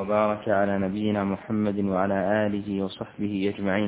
وبارك على نبينا محمد وعلى آله وصحبه أجمعين.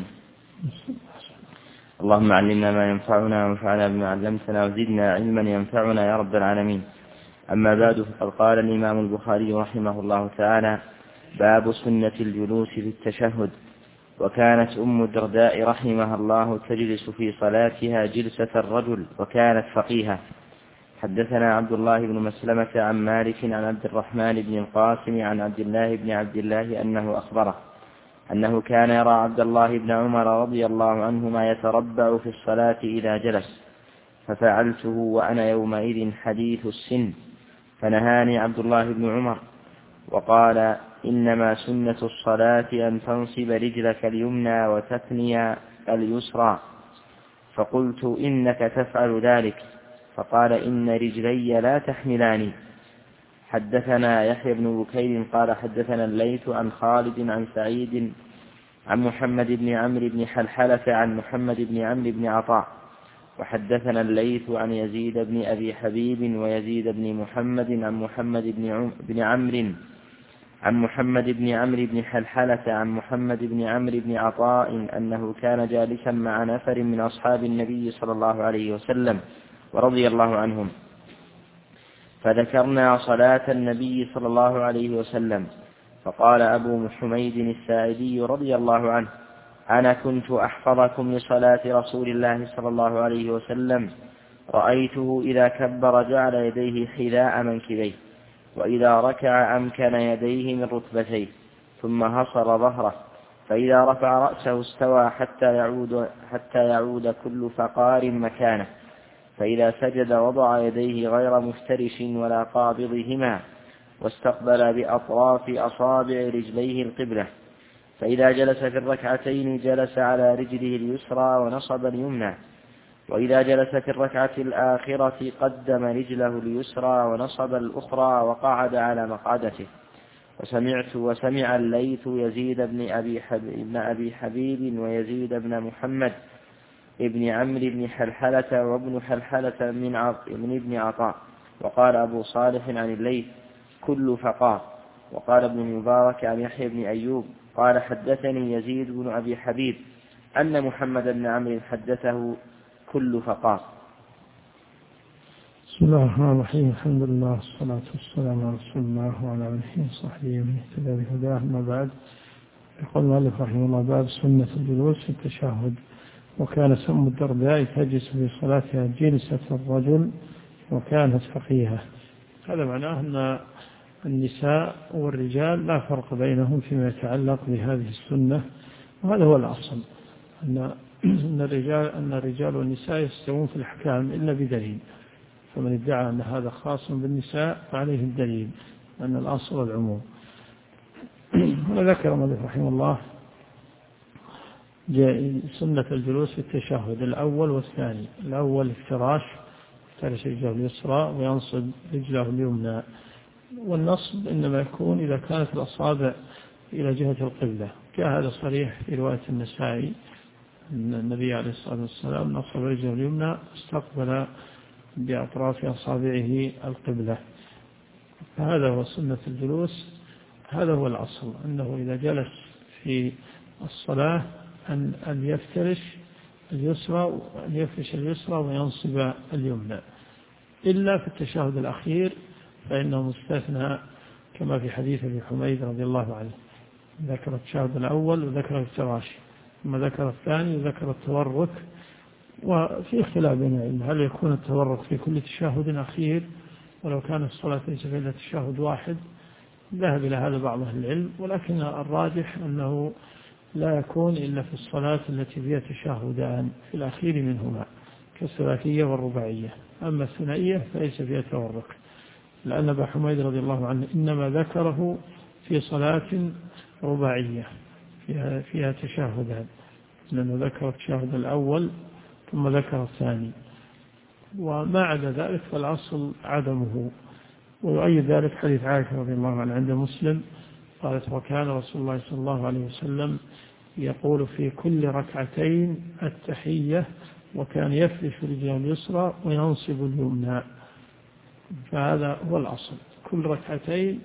اللهم علمنا ما ينفعنا وانفعنا بما علمتنا وزدنا علما ينفعنا يا رب العالمين. أما بعد، فقد قال الإمام البخاري رحمه الله تعالى: باب سنة الجلوس في التشهد. وكانت أم الدرداء رحمها الله تجلس في صلاتها جلسة الرجل، وكانت فقيهة. حدثنا عبد الله بن مسلمة عن مالك عن عبد الرحمن بن القاسم عن عبد الله بن عبد الله أنه أخبره أنه كان يرى عبد الله بن عمر رضي الله عنهما يتربع في الصلاة إذا جلس، ففعلته وأنا يومئذ حديث السن، فنهاني عبد الله بن عمر وقال: إنما سنة الصلاة أن تنصب رجلك اليمنى وتثني اليسرى. فقلت: إنك تفعل ذلك. فقال: إن رجلي لا تحملاني. حدثنا يحيى بن بكير قال حدثنا الليث عن خالد عن سعيد عن محمد بن عمرو بن حلحلة عن محمد بن عمرو بن عطاء. وحدثنا الليث عن يزيد بن أبي حبيب ويزيد بن محمد عن محمد بن عمرو عن محمد بن عمرو بن حلحلة عن محمد بن عمرو بن عطاء أنه كان جالسا مع نفر من أصحاب النبي صلى الله عليه وسلم ورضي الله عنهم، فذكرنا صلاة النبي صلى الله عليه وسلم، فقال أبو حميد الساعدي رضي الله عنه: أنا كنت أحفظكم لصلاة رسول الله صلى الله عليه وسلم، رأيته إذا كبر جعل يديه حذاء منكبيه، وإذا ركع أمكن يديه من ركبتيه، ثم هصر ظهره، فإذا رفع رأسه استوى حتى يعود كل فقار مكانه، فإذا سجد وضع يديه غير مفترش ولا قابضهما، واستقبل بأطراف أصابع رجليه القبلة، فإذا جلس في الركعتين جلس على رجله اليسرى ونصب اليمنى، وإذا جلس في الركعة الآخرة قدم رجله اليسرى ونصب الأخرى وقعد على مقعدته. وسمع الليث يزيد بن أبي حبيب ويزيد بن محمد ابن عمرو بن حلحلة وابن حلحلة من ابن عطاء. وقال أبو صالح عن الليث: كل فقار. وقال ابن المبارك عن يحيى بن أيوب قال حدثني يزيد بن أبي حبيب أن محمد بن عمرو حدثه كل فقار. بسم الله الرحمن الرحيم. الحمد لله والصلاة والسلام على رسول الله وعلى آله وصحبه ومن اهتدى بهداه. أما بعد، يقول المؤلف رحمه الله: باب سنة الجلوس في التشهد. وكانت أم الدرداء تجلس في صلاتها جلسة الرجل، وكانت فقيهة. هذا معناه أن النساء والرجال لا فرق بينهم فيما يتعلق بهذه السنة، وهذا هو الأصل، أن الرجال والنساء يستوون في الأحكام إلا بدليل، فمن ادعى أن هذا خاص بالنساء فعليه الدليل أن الأصل العموم. وذكر المؤلف رحمه الله سنة الجلوس في التشهد الأول والثاني. الأول افتراش، يفترش رجله اليسرى وينصب رجله اليمنى، والنصب إنما يكون إذا كانت الأصابع إلى جهة القبلة. جاء هذا صريح في رواية النسائي أن النبي عليه الصلاة والسلام نصب رجله اليمنى استقبل بأطراف أصابعه القبلة. فهذا هو سنة الجلوس، هذا هو الأصل، أنه إذا جلس في الصلاة أن يفترش اليسرى وينصب اليمنى، إلا في التشهد الأخير فإنه مستثنى، كما في حديث ابي حميد رضي الله عنه، ذكر التشهد الأول وذكر الافتراش، ثم ذكر الثاني وذكر التورك. وفي اختلاف بين العلم هل يكون التورك في كل تشهد أخير، ولو كان الصلاة ليس فيها إلا تشهد واحد. ذهب إلى هذا بعض أهل العلم، ولكن الراجح أنه لا يكون إلا في الصلاة التي فيها تشهدان في الأخير منهما، كالثلاثية والرباعية. أما الثنائية فليس فيها تورك، لأن أبا حميد رضي الله عنه إنما ذكره في صلاة رباعية فيها تشهدان، لأنه ذكر التشهد الأول ثم ذكر الثاني، وما عدا ذلك فالأصل عدمه. ويؤيد ذلك حديث عائشة رضي الله عنها عند مسلم قالت: وكان رسول الله صلى الله عليه وسلم يقول في كل ركعتين التحية، وكان يفرش رجله اليسرى وينصب اليمنى. فهذا هو الأصل، كل ركعتين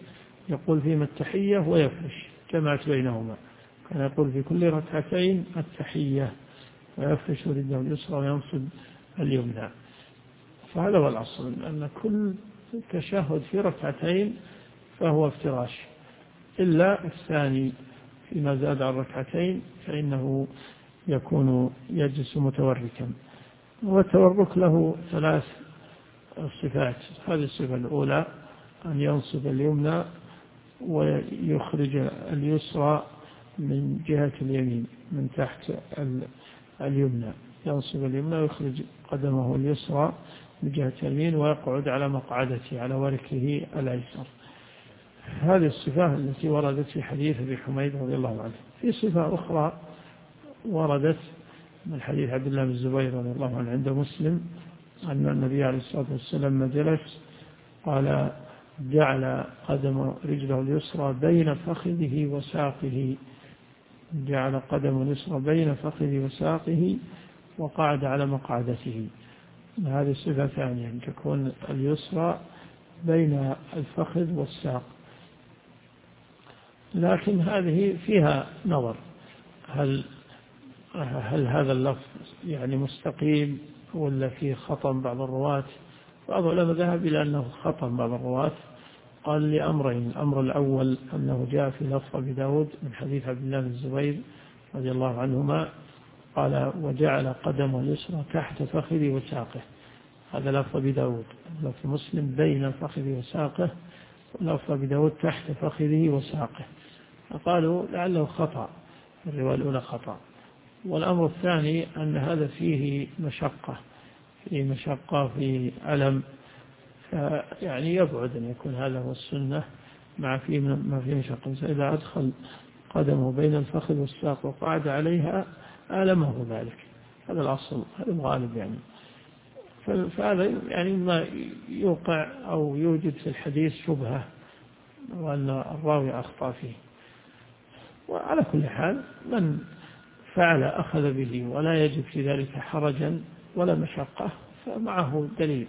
يقول فيما التحية ويفرش، جمعت بينهما، كان يقول في كل ركعتين التحية ويفرش رجله اليسرى وينصب اليمنى. فهذا هو الأصل، أن كل تشهد في ركعتين فهو افتراش، إلا الثاني فيما زاد عن ركعتين فإنه يكون يجلس متوركا. والتورك له 3 صفات. هذه الصفة الأولى أن ينصب اليمنى ويخرج اليسرى من جهة اليمين من تحت اليمنى، ينصب اليمنى ويخرج قدمه اليسرى من جهة اليمين ويقعد على مقعدته على وركه الأيسر. هذه الصفة التي وردت في حديث أبي حميد رضي الله عنه. في صفة أخرى وردت من حديث عبد الله بن الزبير رضي الله عنه عند مسلم أن النبي عليه الصلاة والسلام لما جلس قال جعل قدم رجله اليسرى بين فخذه وساقه، جعل قدم اليسرى بين فخذه وساقه وقعد على مقعدته. هذه صفة ثانية، أن تكون اليسرى بين الفخذ والساق. لكن هذه فيها نظر، هل هذا اللفظ يعني مستقيم ولا فيه خطأ بعض الرواة؟ بعض العلماء ذهب إلى أنه خطأ بعض الرواة، قال لأمرين: الأمر الأول أنه جاء في لفظ أبي داود من حديث عبد الله بن الزبير رضي الله عنهما قال وجعل قدمه اليسرى تحت فخذه وساقه، هذا لفظ أبي داود. لفظ مسلم بين فخذه وساقه، ولفظ أبي داود تحت فخذه وساقه، فقالوا لعله خطأ، الرواية الأولى خطأ. والأمر الثاني أن هذا فيه مشقة، في ألم، يعني يبعد أن يكون هذا هو السنة مع فيه ما فيه مشقة. فإذا أدخل قدمه بين الفخذ والساق وقعد عليها ألمه ذلك، هذا الأصل، هذا الغالب يعني. فهذا يعني ما يوقع أو يوجد في الحديث شبهة وأن الراوي أخطأ فيه. وعلى كل حال من فعل أخذ به ولا يجب في ذلك حرجا ولا مشقة فمعه دليل،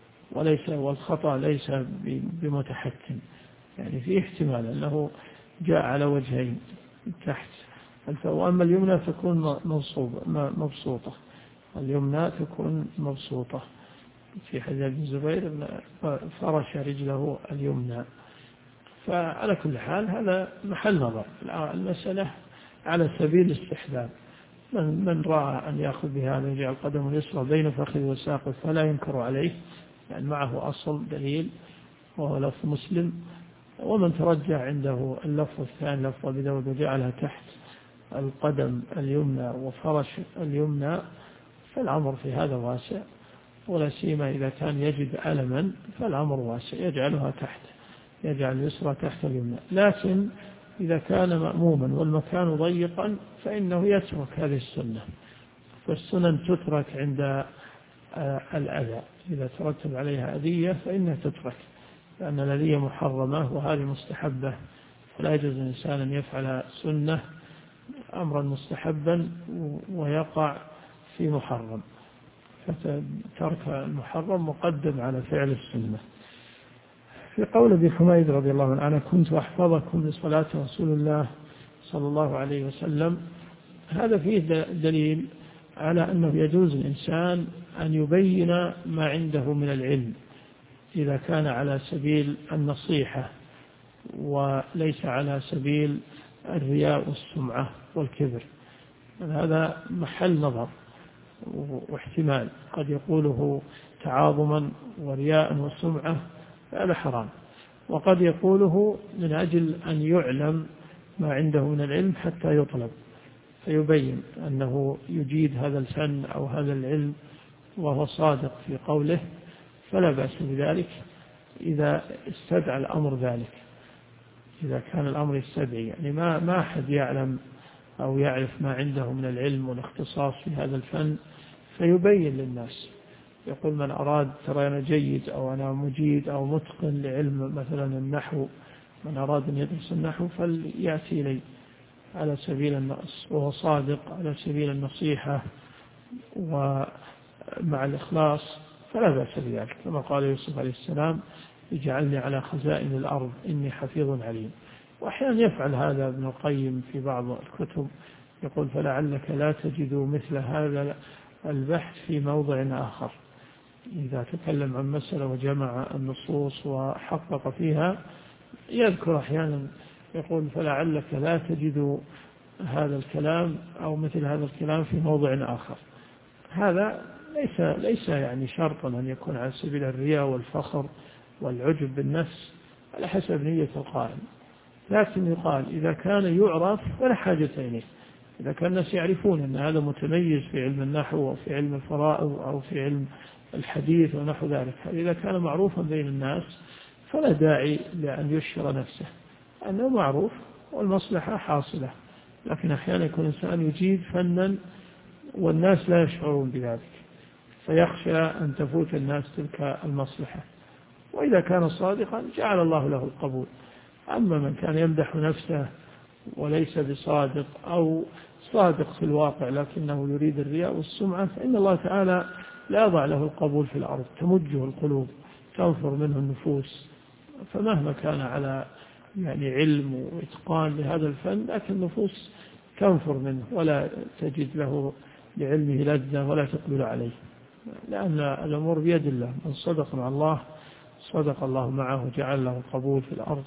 والخطأ ليس بمتحتم، يعني فيه احتمال أنه جاء على وجهين تحت. وأما اليمنى تكون مبسوطة، اليمنى تكون مبسوطة في حديث ابن الزبير فرش رجله اليمنى. فعلى كل حال هذا محل نظر، المسألة على سبيل الاستحباب، من رأى أن يأخذ بهذا ويجعل قدمه اليسرى بين فخذه وساقه فلا ينكر عليه، يعني معه أصل دليل وهو لفظ مسلم. ومن ترجع عنده اللفظ الثاني لفظ أبي داود وجعلها تحت القدم اليمنى وفرش اليمنى، فالأمر في هذا واسع، ولا سيما إذا كان يجد ألما فالأمر واسع، يجعلها تحت، يجعل اليسرى تحت اليمنى. لكن إذا كان مأموما والمكان ضيقا فإنه يترك هذه السنة، فالسنن تترك عند الأذى، إذا ترتب عليها أذية فإنها تترك، لأن الأذية محرمة وهذه مستحبة، فلا يجوز الإنسان أن يفعل سنة أمرا مستحبا ويقع في محرم، فترك المحرم مقدم على فعل السنة. في قول ابي حميد رضي الله عنه أنا كنت أحفظكم لصلاة رسول الله صلى الله عليه وسلم، هذا فيه دليل على أنه يجوز الإنسان أن يبين ما عنده من العلم إذا كان على سبيل النصيحة وليس على سبيل الرياء والسمعة والكبر. هذا محل نظر واحتمال، قد يقوله تعاظما ورياء وسمعة هذا حرام، وقد يقوله من أجل أن يعلم ما عنده من العلم حتى يطلب فيبين أنه يجيد هذا الفن أو هذا العلم وهو صادق في قوله، فلا بأس بذلك إذا استدعى الأمر ذلك، إذا كان الأمر يستدعي، يعني ما أحد يعلم أو يعرف ما عنده من العلم والاختصاص في هذا الفن فيبين للناس، يقول من أراد ترى أنا جيد أو أنا مجيد أو متقن لعلم مثلا النحو، من أراد أن يدرس النحو فليأتي لي على سبيل النص وهو صادق على سبيل النصيحة ومع الإخلاص، فلا بأس بذلك، كما قال يوسف عليه السلام اجعلني على خزائن الأرض إني حفيظ عليم. وأحيانا يفعل هذا ابن القيم في بعض الكتب، يقول فلعلك لا تجد مثل هذا البحث في موضع آخر. إذا تكلم عن مسألة وجمع النصوص وحقق فيها يذكر أحيانا يقول فلعلك لا تجد هذا الكلام أو مثل هذا الكلام في موضع آخر. هذا ليس يعني شرطا أن يكون على سبيل الرياء والفخر والعجب بالنفس، على حسب نية القائل. لكن يقال إذا كان يعرف ولا حاجة إليه، إذا كان الناس يعرفون أن هذا متميز في علم النحو وفي علم الفرائض أو في علم الحديث ونحو ذلك، إذا كان معروفا بين الناس فلا داعي لأن يشهر نفسه، أنه معروف والمصلحة حاصلة. لكن أحيانا يكون الإنسان يجيد فنا والناس لا يشعرون بذلك، فيخشى أن تفوت الناس تلك المصلحة. وإذا كان صادقا جعل الله له القبول. أما من كان يمدح نفسه وليس بصادق أو صادق في الواقع لكنه يريد الرياء والسمعة، فإن الله تعالى لا يضع له القبول في الأرض، تمجه القلوب، تنفر منه النفوس. فمهما كان على يعني علم وإتقان لهذا الفن، لكن النفوس تنفر منه ولا تجد له لعلمه لذة ولا تقبل عليه، لأن الأمور بيد الله. من صدق مع الله صدق الله معه وجعل له القبول في الأرض.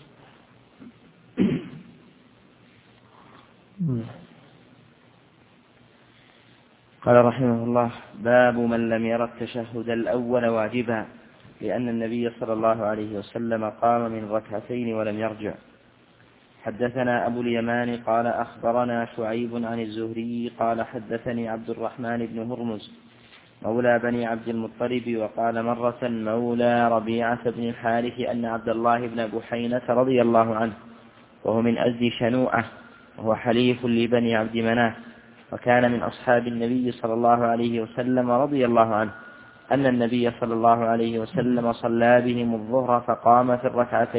قال رحمه الله: باب من لم ير التشهد الأول واجبا، لأن النبي صلى الله عليه وسلم قام من ركعتين ولم يرجع. حدثنا أبو اليمان قال أخبرنا شعيب عن الزهري قال حدثني عبد الرحمن بن هرمز مولى بني عبد المطلب وقال مرة مولى ربيعة بن الحارث أن عبد الله بن بحينة رضي الله عنه وهو من أزد شنوءة وهو حليف لبني عبد مناف وكان من أصحاب النبي صلى الله عليه وسلم رضي الله عنه أن النبي صلى الله عليه وسلم صلى بهم الظهر فقام في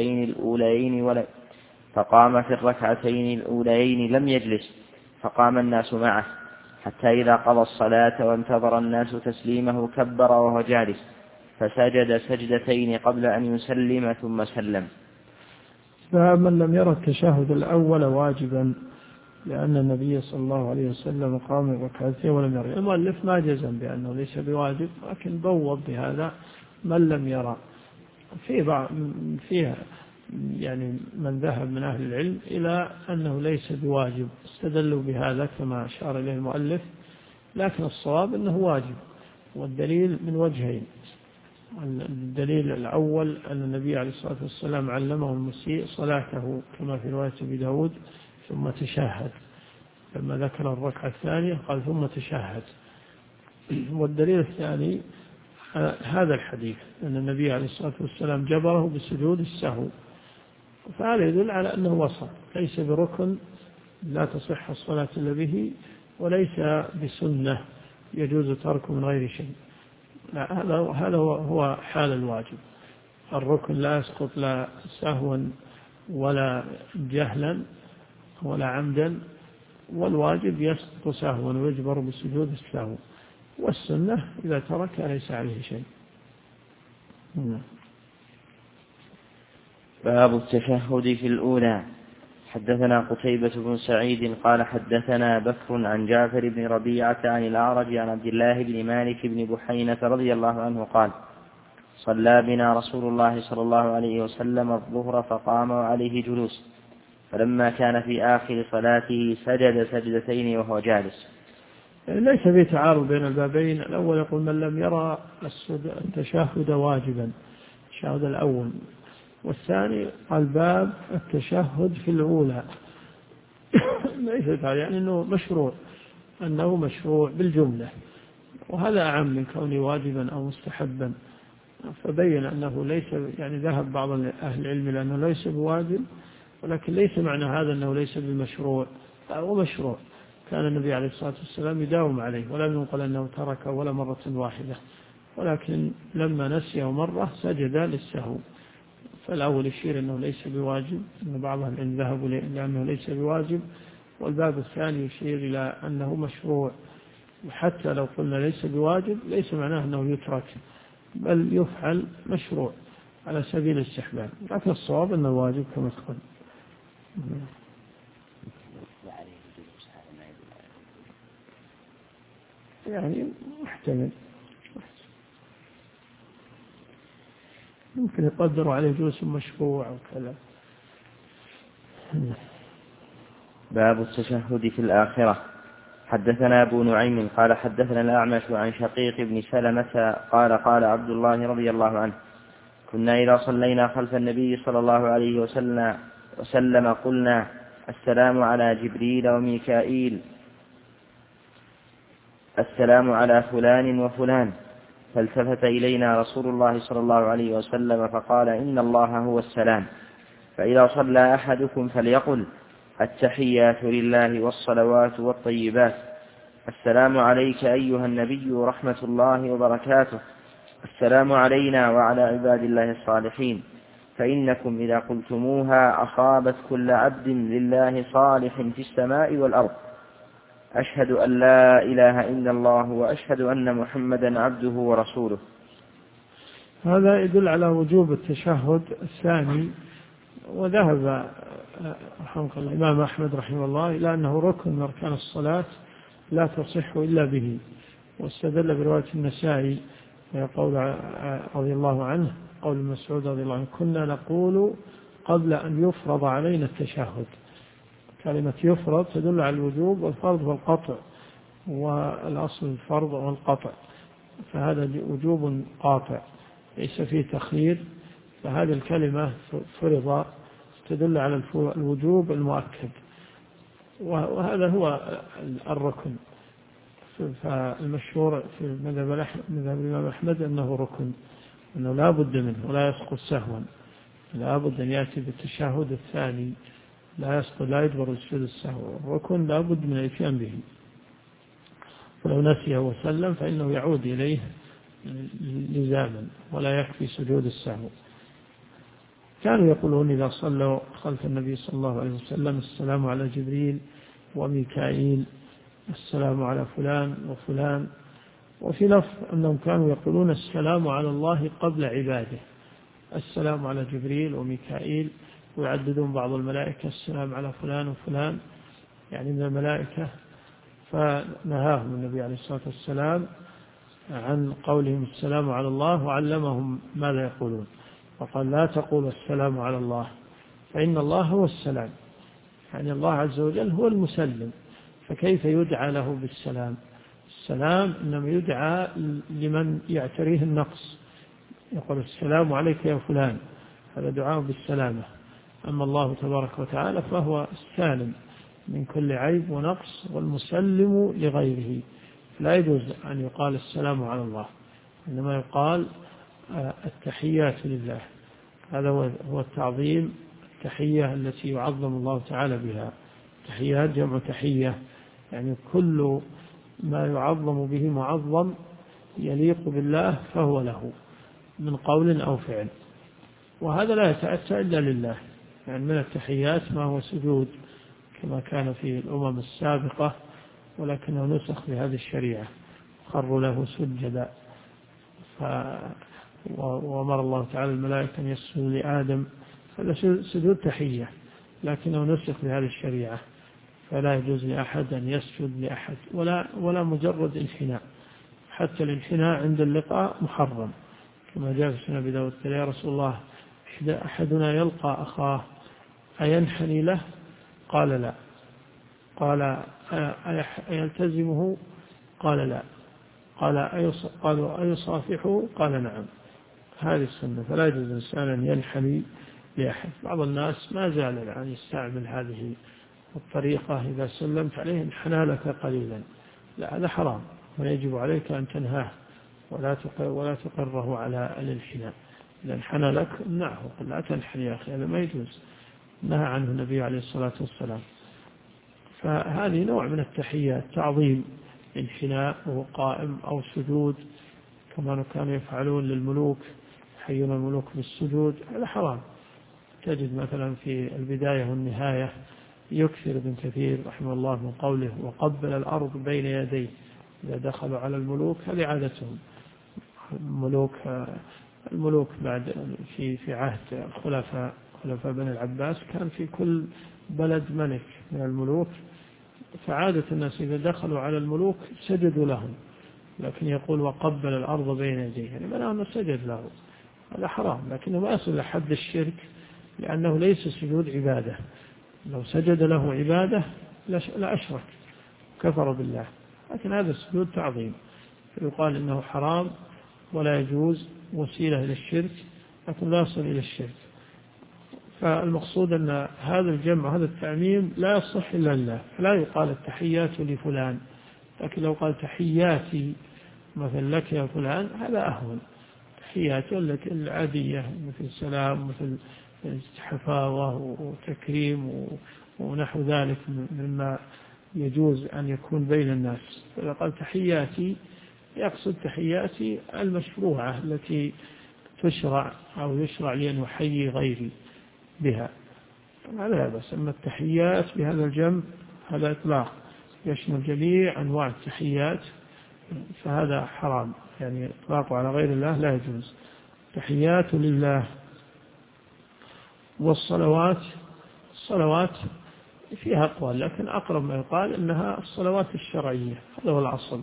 الركعتين الأوليين لم يجلس، فقام الناس معه حتى إذا قضى الصلاة وانتظر الناس تسليمه كبر وهو جالس فسجد سجدتين قبل أن يسلم ثم سلم. فمن لم يرى التشهد الأول واجبا، لأن النبي صلى الله عليه وسلم قام ركعتين ولم يرى. المؤلف ما جزم بأنه ليس بواجب، لكن بوض بهذا من لم يرى. فيها يعني من ذهب من أهل العلم إلى أنه ليس بواجب، استدلوا بهذا كما أشار إليه المؤلف، لكن الصواب أنه واجب، والدليل من وجهين. الدليل الأول أن النبي عليه الصلاة والسلام علمه المسيء صلاته كما في رواية أبي داود ثم تشهد، لما ذكر الركعة الثانية قال ثم تشهد. والدليل الثاني هذا الحديث أن النبي عليه الصلاة والسلام جبره بسجود السهو، فهذا يدل على أنه وسط، ليس بركن لا تصح الصلاة إلا به، وليس بسنة يجوز تركه من غير شيء. لا، هذا هو حال الواجب. الركن لا يسقط لا سهوا ولا جهلا ولا عمدا، والواجب يسقط سهوا ويجبر بسجود السهو، والسنة إذا ترك ليس عليه شيء. باب التشهد في الأولى. حدثنا قتيبة بن سعيد قال حدثنا بكر عن جعفر بن ربيعة عن الأعرج عن عبد الله بن مالك بن بحينة رضي الله عنه قال: صلى بنا رسول الله صلى الله عليه وسلم الظهر فقام وعليه جلوس، فلما كان في آخر صلاته سجد سجدتين وهو جالس. ليس في تعارض بين البابين. الأول يقول من لم يرى التشهد واجبا، التشهد الأول، والثاني قال باب التشهد في الأولى. ليس يعني أنه مشروع بالجملة، وهذا أعم من كونه واجبا أو مستحبا. فبين أنه ليس، يعني ذهب بعض أهل العلم لأنه ليس بواجب، ولكن ليس معنى هذا أنه ليس بمشروع، هو مشروع. كان النبي عليه الصلاة والسلام يداوم عليه، ولم ينقل أنه ترك ولا مرة واحدة، ولكن لما نسيه مرة سجد للسهو. فالأول يشير أنه ليس بواجب، أن بعض أهل العلم ذهبوا لأنه ليس بواجب، والباب الثاني يشير إلى أنه مشروع. وحتى لو قلنا ليس بواجب ليس معناه أنه يترك، بل يفعل مشروع. على سبيل الاستحباب، لكن الصواب أنه واجب كما تقول. يعني محتمل، ممكن يقدروا عليه جلوس مشروع أو كذا. باب التشهد في الآخرة. حدثنا أبو نعيم قال حدثنا الأعمش عن شقيق بن سلمة قال قال عبد الله رضي الله عنه: كنا إذا صلينا خلف النبي صلى الله عليه وسلم قلنا: السلام على جبريل وميكائيل، السلام على فلان وفلان. فالتفت إلينا رسول الله صلى الله عليه وسلم فقال: إن الله هو السلام، فإذا صلى أحدكم فليقل: التحيات لله والصلوات والطيبات، السلام عليك أيها النبي ورحمة الله وبركاته، السلام علينا وعلى عباد الله الصالحين، فإنكم إذا قلتموها أصابت كل عبد لله صالح في السماء والأرض. أشهد أن لا إله إلا الله وأشهد أن محمدا عبده ورسوله. هذا يدل على وجوب التشهد الثاني، وذهب الإمام أحمد رحمه الله إلى أنه ركن من أركان الصلاة لا تصح إلا به، واستدل برواية النسائي قول رضي الله عنه، قول مسعود رضي الله عنه: كنا نقول قبل أن يفرض علينا التشهد. كلمة يفرض تدل على الوجوب، والفرض والقطع، والأصل الفرض والقطع، فهذا وجوب قاطع ليس فيه تخيير، فهذه الكلمة فرض تدل على الوجوب المؤكد، وهذا هو الركن. فالمشهور في مذهب الإمام أحمد أنه ركن، أنه لا بد منه ولا يسقط سهوا، لا بد أن يأتي بالتشهد الثاني، لا يسقط، لا يجبر السجود السهو. الركن لا بد من الاتيان به، ولو نسيه وسلم فإنه يعود إليه لزاما، ولا يكفي سجود السهو. كانوا يقولون إذا صلوا خلف النبي صلى الله عليه وسلم: السلام على جبريل وميكائيل، السلام على فلان وفلان. وفي لفظ أنهم كانوا يقولون: السلام على الله قبل عباده، السلام على جبريل وميكائيل، ويعددون بعض الملائكة: السلام على فلان وفلان، يعني من الملائكة. فنهاهم النبي عليه الصلاة والسلام عن قولهم السلام على الله، وعلمهم ماذا يقولون، وقال: لا تقول السلام على الله، فإن الله هو السلام، يعني الله عز وجل هو المسلم، فكيف يدعى له بالسلام؟ السلام إنما يدعى لمن يعتريه النقص، يقول: السلام عليك يا فلان، هذا دعاء بالسلامة. أما الله تبارك وتعالى فهو السالم من كل عيب ونقص، والمسلم لغيره، لا يجوز أن يقال السلام على الله، إنما يقال التحيات لله. هذا هو التعظيم، التحية التي يعظم الله تعالى بها. تحيات جمع تحية، يعني كل ما يعظم به معظم يليق بالله فهو له من قول أو فعل، وهذا لا يتأتى إلا لله. يعني من التحيات ما هو سجود كما كان في الأمم السابقة، ولكنه نسخ بهذه الشريعة، خروا له سجدا. وأمر الله تعالى الملائكة أن يسجدوا لآدم، هذا سجود تحية، لكنه نسخ بهذه الشريعة، فلا يجوز لأحد أن يسجد لأحد، ولا مجرد انحناء، حتى الانحناء عند اللقاء محرم، كما جاء في سنة أبي داود: يا رسول الله، أحدنا يلقى أخاه أينحني له؟ قال: لا. قال: أيلتزمه؟ قال: لا. قالوا: أيصافحه؟ قال: نعم. هذه السنة، فلا يجوز الإنسان أن ينحني لأحد. بعض الناس ما زال يعني يستعمل هذه الطريقة، إذا سلمت عليه انحنى لك قليلا، لا، هذا حرام، ويجب عليك أن تنهاه ولا تقره على الانحناء. إذا انحنى لك امنعه، قل: لا تنحني يا أخي، هذا ما يجوز، نهى عنه النبي عليه الصلاة والسلام. فهذه نوع من التحيات، تعظيم، انحناء وهو قائم أو سجود، كما كانوا يفعلون للملوك، يحيون الملوك بالسجود، هذا حرام. تجد مثلا في البداية والنهاية يكثر ابن كثير رحمه الله من قوله: وقبل الأرض بين يديه إذا دخلوا على الملوك. هذه عادتهم، الملوك الملوك بعد في عهد خلفاء بني العباس كان في كل بلد ملك من الملوك، فعادة الناس إذا دخلوا على الملوك سجدوا لهم، لكن يقول وقبل الأرض بين يديه، يعني معناه أنه سجد له، هذا حرام، لكنه ما يصل لحد الشرك لأنه ليس سجود عبادة. لو سجد له عبادة لأشرك كفر بالله، لكن هذا السجود تعظيم، فيقال إنه حرام ولا يجوز، وسيلة إلى الشرك لكن لا يصل إلى الشرك. فالمقصود أن هذا الجمع هذا التعميم لا يصح إلا لله، لا يقال التحيات لفلان، لكن لو قال تحياتي مثل لك يا فلان هذا أهون، تحياتي العادية مثل السلام مثل حفاوة وتكريم ونحو ذلك مما يجوز أن يكون بين الناس. فإذا قال تحياتي يقصد تحياتي المشروعة التي تشرع أو يشرع لي أن أحيي غيري بها، هذا لا بأس. أما التحيات بهذا الجمع هذا إطلاق يشمل جميع أنواع التحيات، فهذا حرام، يعني إطلاقه على غير الله لا يجوز. تحيات لله. والصلوات، الصلوات فيها أقوال، لكن أقرب ما يقال أنها الصلوات الشرعية، هذا هو الأصل.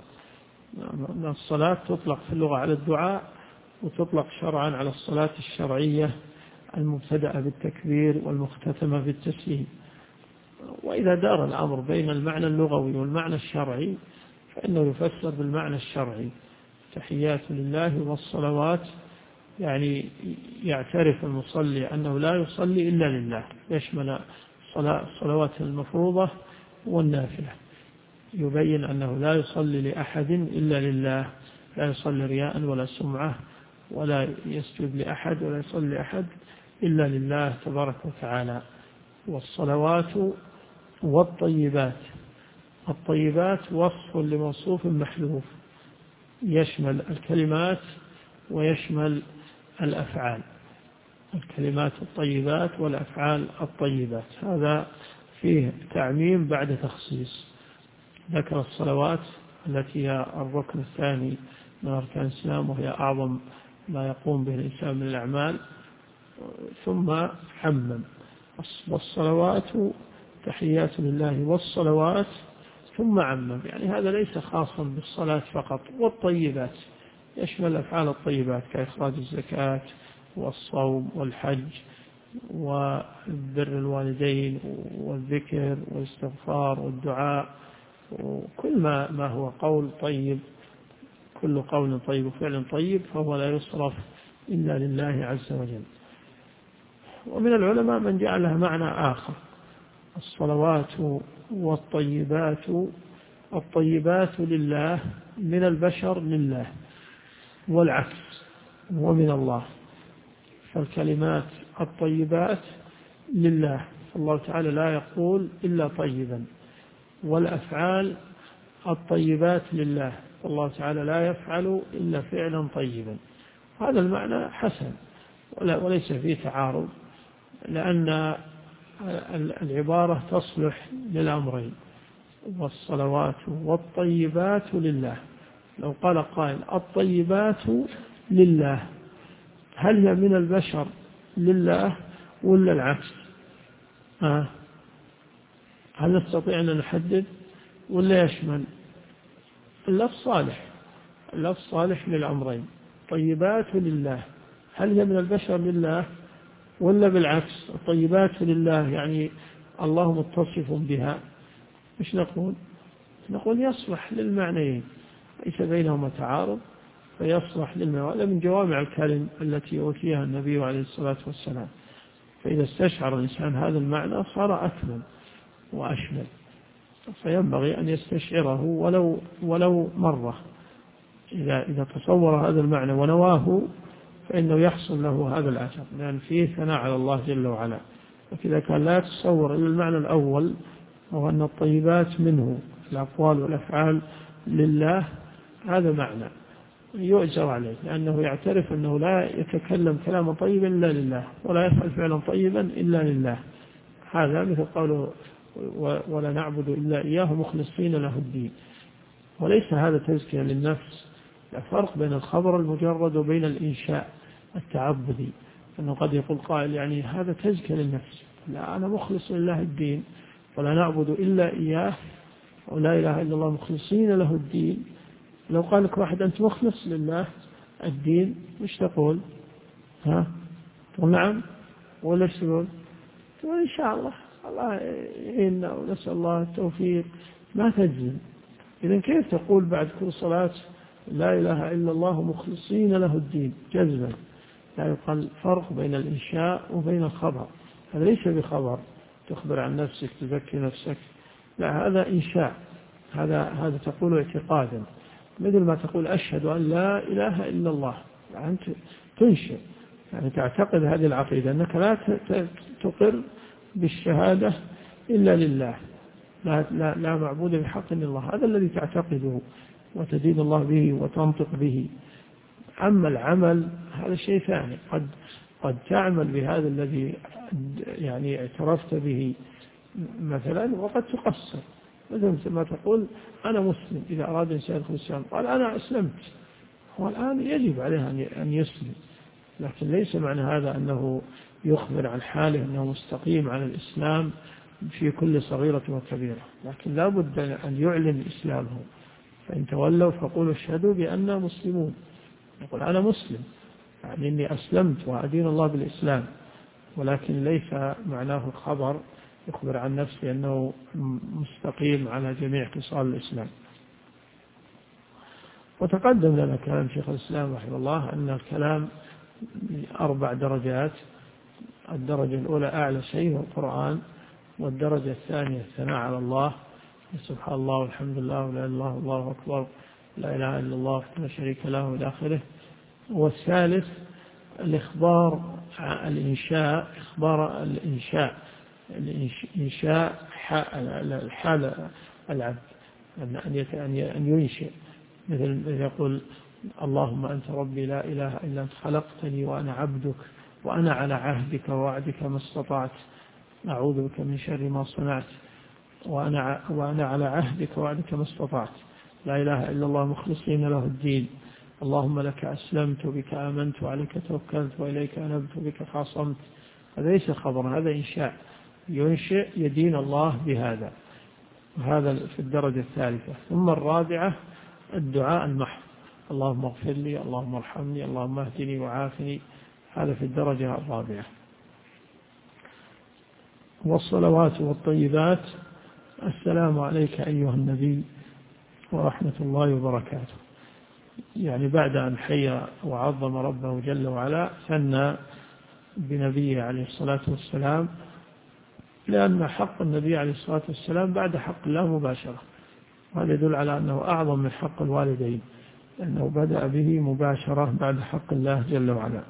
الصلاة تطلق في اللغة على الدعاء، وتطلق شرعا على الصلاة الشرعية المبتدأة بالتكبير والمختتمة بالتسليم. وإذا دار الأمر بين المعنى اللغوي والمعنى الشرعي فإنه يفسر بالمعنى الشرعي. تحيات لله والصلوات يعني يعترف المصلي أنه لا يصلي إلا لله، يشمل الصلوات المفروضة والنافلة، يبين أنه لا يصلي لأحد إلا لله، لا يصلي رياء ولا سمعة ولا يسجد لأحد ولا يصلي لأحد إلا لله تبارك وتعالى. والصلوات والطيبات، الطيبات وصف لموصوف محذوف، يشمل الكلمات ويشمل الأفعال، الكلمات الطيبات والأفعال الطيبات، هذا فيه تعميم بعد تخصيص. ذكر الصلوات التي هي الركن الثاني من أركان الإسلام، وهي أعظم ما يقوم به الإنسان من الأعمال، ثم عمم والصلوات تحيات لله والصلوات، ثم عمم، يعني هذا ليس خاصا بالصلاة فقط. والطيبات يشمل أفعال الطيبات كإخراج الزكاة والصوم والحج وبر الوالدين والذكر والاستغفار والدعاء، وكل ما هو قول طيب، كل قول طيب وفعل طيب فهو لا يصرف إلا لله عز وجل. ومن العلماء من جعلها معنى آخر، الصلوات والطيبات، الطيبات لله من البشر لله، والعكس ومن الله، فالكلمات الطيبات لله، الله تعالى لا يقول إلا طيبا، والأفعال الطيبات لله، الله تعالى لا يفعل إلا فعلا طيبا. هذا المعنى حسن وليس فيه تعارض، لأن العبارة تصلح للأمرين، والصلوات والطيبات لله. لو قال قائل الطيبات لله، هل هي من البشر لله ولا العكس؟ هل نستطيع أن نحدد ولا يشمل؟ اللفظ صالح، اللفظ صالح للأمرين. طيبات لله، هل هي من البشر لله ولا بالعكس؟ الطيبات لله يعني الله متصف بها، مش نقول يصلح للمعنيين، ليس بينهما تعارض، فيصلح للمعنى، من جوامع الكلم التي أوتيها النبي عليه الصلاة والسلام. فإذا استشعر الإنسان هذا المعنى صار أكمل وأشمل، فينبغي أن يستشعره ولو مرة. إذا تصور هذا المعنى ونواه فإنه يحصل له هذا الأثر، لأن فيه ثناء على الله جل وعلا. وإذا كان لا يتصور إلا المعنى الأول، وهو أن الطيبات منه الأقوال والأفعال لله، هذا معنى يؤجر عليه، لأنه يعترف أنه لا يتكلم كلاما طيبا إلا لله، ولا يفعل فعلا طيبا إلا لله. هذا مثل قوله ولا نعبد إلا إياه مخلصين له الدين. وليس هذا تزكية للنفس، لا فرق بين الخبر المجرد وبين الإنشاء. التعبدي، أنه قد يقول قائل يعني هذا تزكية للنفس، لا أنا مخلص لله الدين ولا نعبد إلا إياه ولا إله إلا الله مخلصين له الدين. لو قال لك واحد أنت مخلص لله الدين مش تقول؟ تقول نعم ولا ايش تقول؟ تقول إن شاء الله، الله يعيننا ونسأل الله التوفيق، ما تجزم. إذن كيف تقول بعد كل صلاة لا إله إلا الله مخلصين له الدين جزما؟ لا يقال فرق بين الإنشاء وبين الخبر، هذا ليس بخبر تخبر عن نفسك تزكي نفسك، لا هذا إنشاء، هذا تقول اعتقادا، مثل ما تقول أشهد أن لا إله إلا الله، يعني أنت تنشئ، يعني تعتقد هذه العقيدة أنك لا تقر بالشهادة إلا لله، لا معبود بحق إلا الله، هذا الذي تعتقده وتدين الله به وتنطق به. أما العمل هذا شيء ثاني، قد تعمل بهذا الذي يعني اعترفت به مثلا، وقد تقصر، مثل ما تقول أنا مسلم، إذا أراد إنسان يدخل الإسلام قال أنا أسلمت، هو الآن يجب عليه أن يسلم، لكن ليس معنى هذا أنه يخبر عن حاله أنه مستقيم على الإسلام في كل صغيرة وكبيرة، لكن لا بد أن يعلن إسلامه، فإن تولوا فقولوا اشهدوا بأننا مسلمون، يقول أنا مسلم يعني إني أسلمت وأدين الله بالإسلام، ولكن ليس معناه الخبر يخبر عن نفسه أنه مستقيم على جميع خصال الإسلام. وتقدم لنا كلام شيخ الإسلام رحمه الله أن الكلام 4 درجات، الدرجة الأولى أعلى شيء هو القرآن، والدرجة الثانية الثناء على الله سبحان الله والحمد لله ولا إله إلا الله والله أكبر لا إله إلا الله لا شريك له إلى آخره. والثالث الإخبار الإنشاء، إخبار الإنشاء حال العبد، أن ينشئ، مثل يقول اللهم أنت ربي لا إله إلا أنت خلقتني وأنا عبدك وأنا على عهدك ووعدك ما استطعت أعوذ بك من شر ما صنعت وأنا على عهدك ووعدك ما استطعت لا إله إلا الله مخلصين له الدين اللهم لك أسلمت بك آمنت وعليك توكلت وإليك أنبت بك خاصمت. هذا ليس خبرا، هذا إنشاء، ينشئ يدين الله بهذا، وهذا في الدرجة الثالثة. ثم الرابعة الدعاء المحض، اللهم اغفر لي اللهم ارحمني اللهم اهدني وعافني، هذا في الدرجة الرابعة. والصلوات والطيبات السلام عليك أيها النبي ورحمة الله وبركاته، يعني بعد أن حي وعظم ربه جل وعلا ثنى بنبيه عليه الصلاة والسلام، لأن حق النبي عليه الصلاة والسلام بعد حق الله مباشرة، وهذا يدل على أنه أعظم من حق الوالدين، لأنه بدأ به مباشرة بعد حق الله جل وعلا.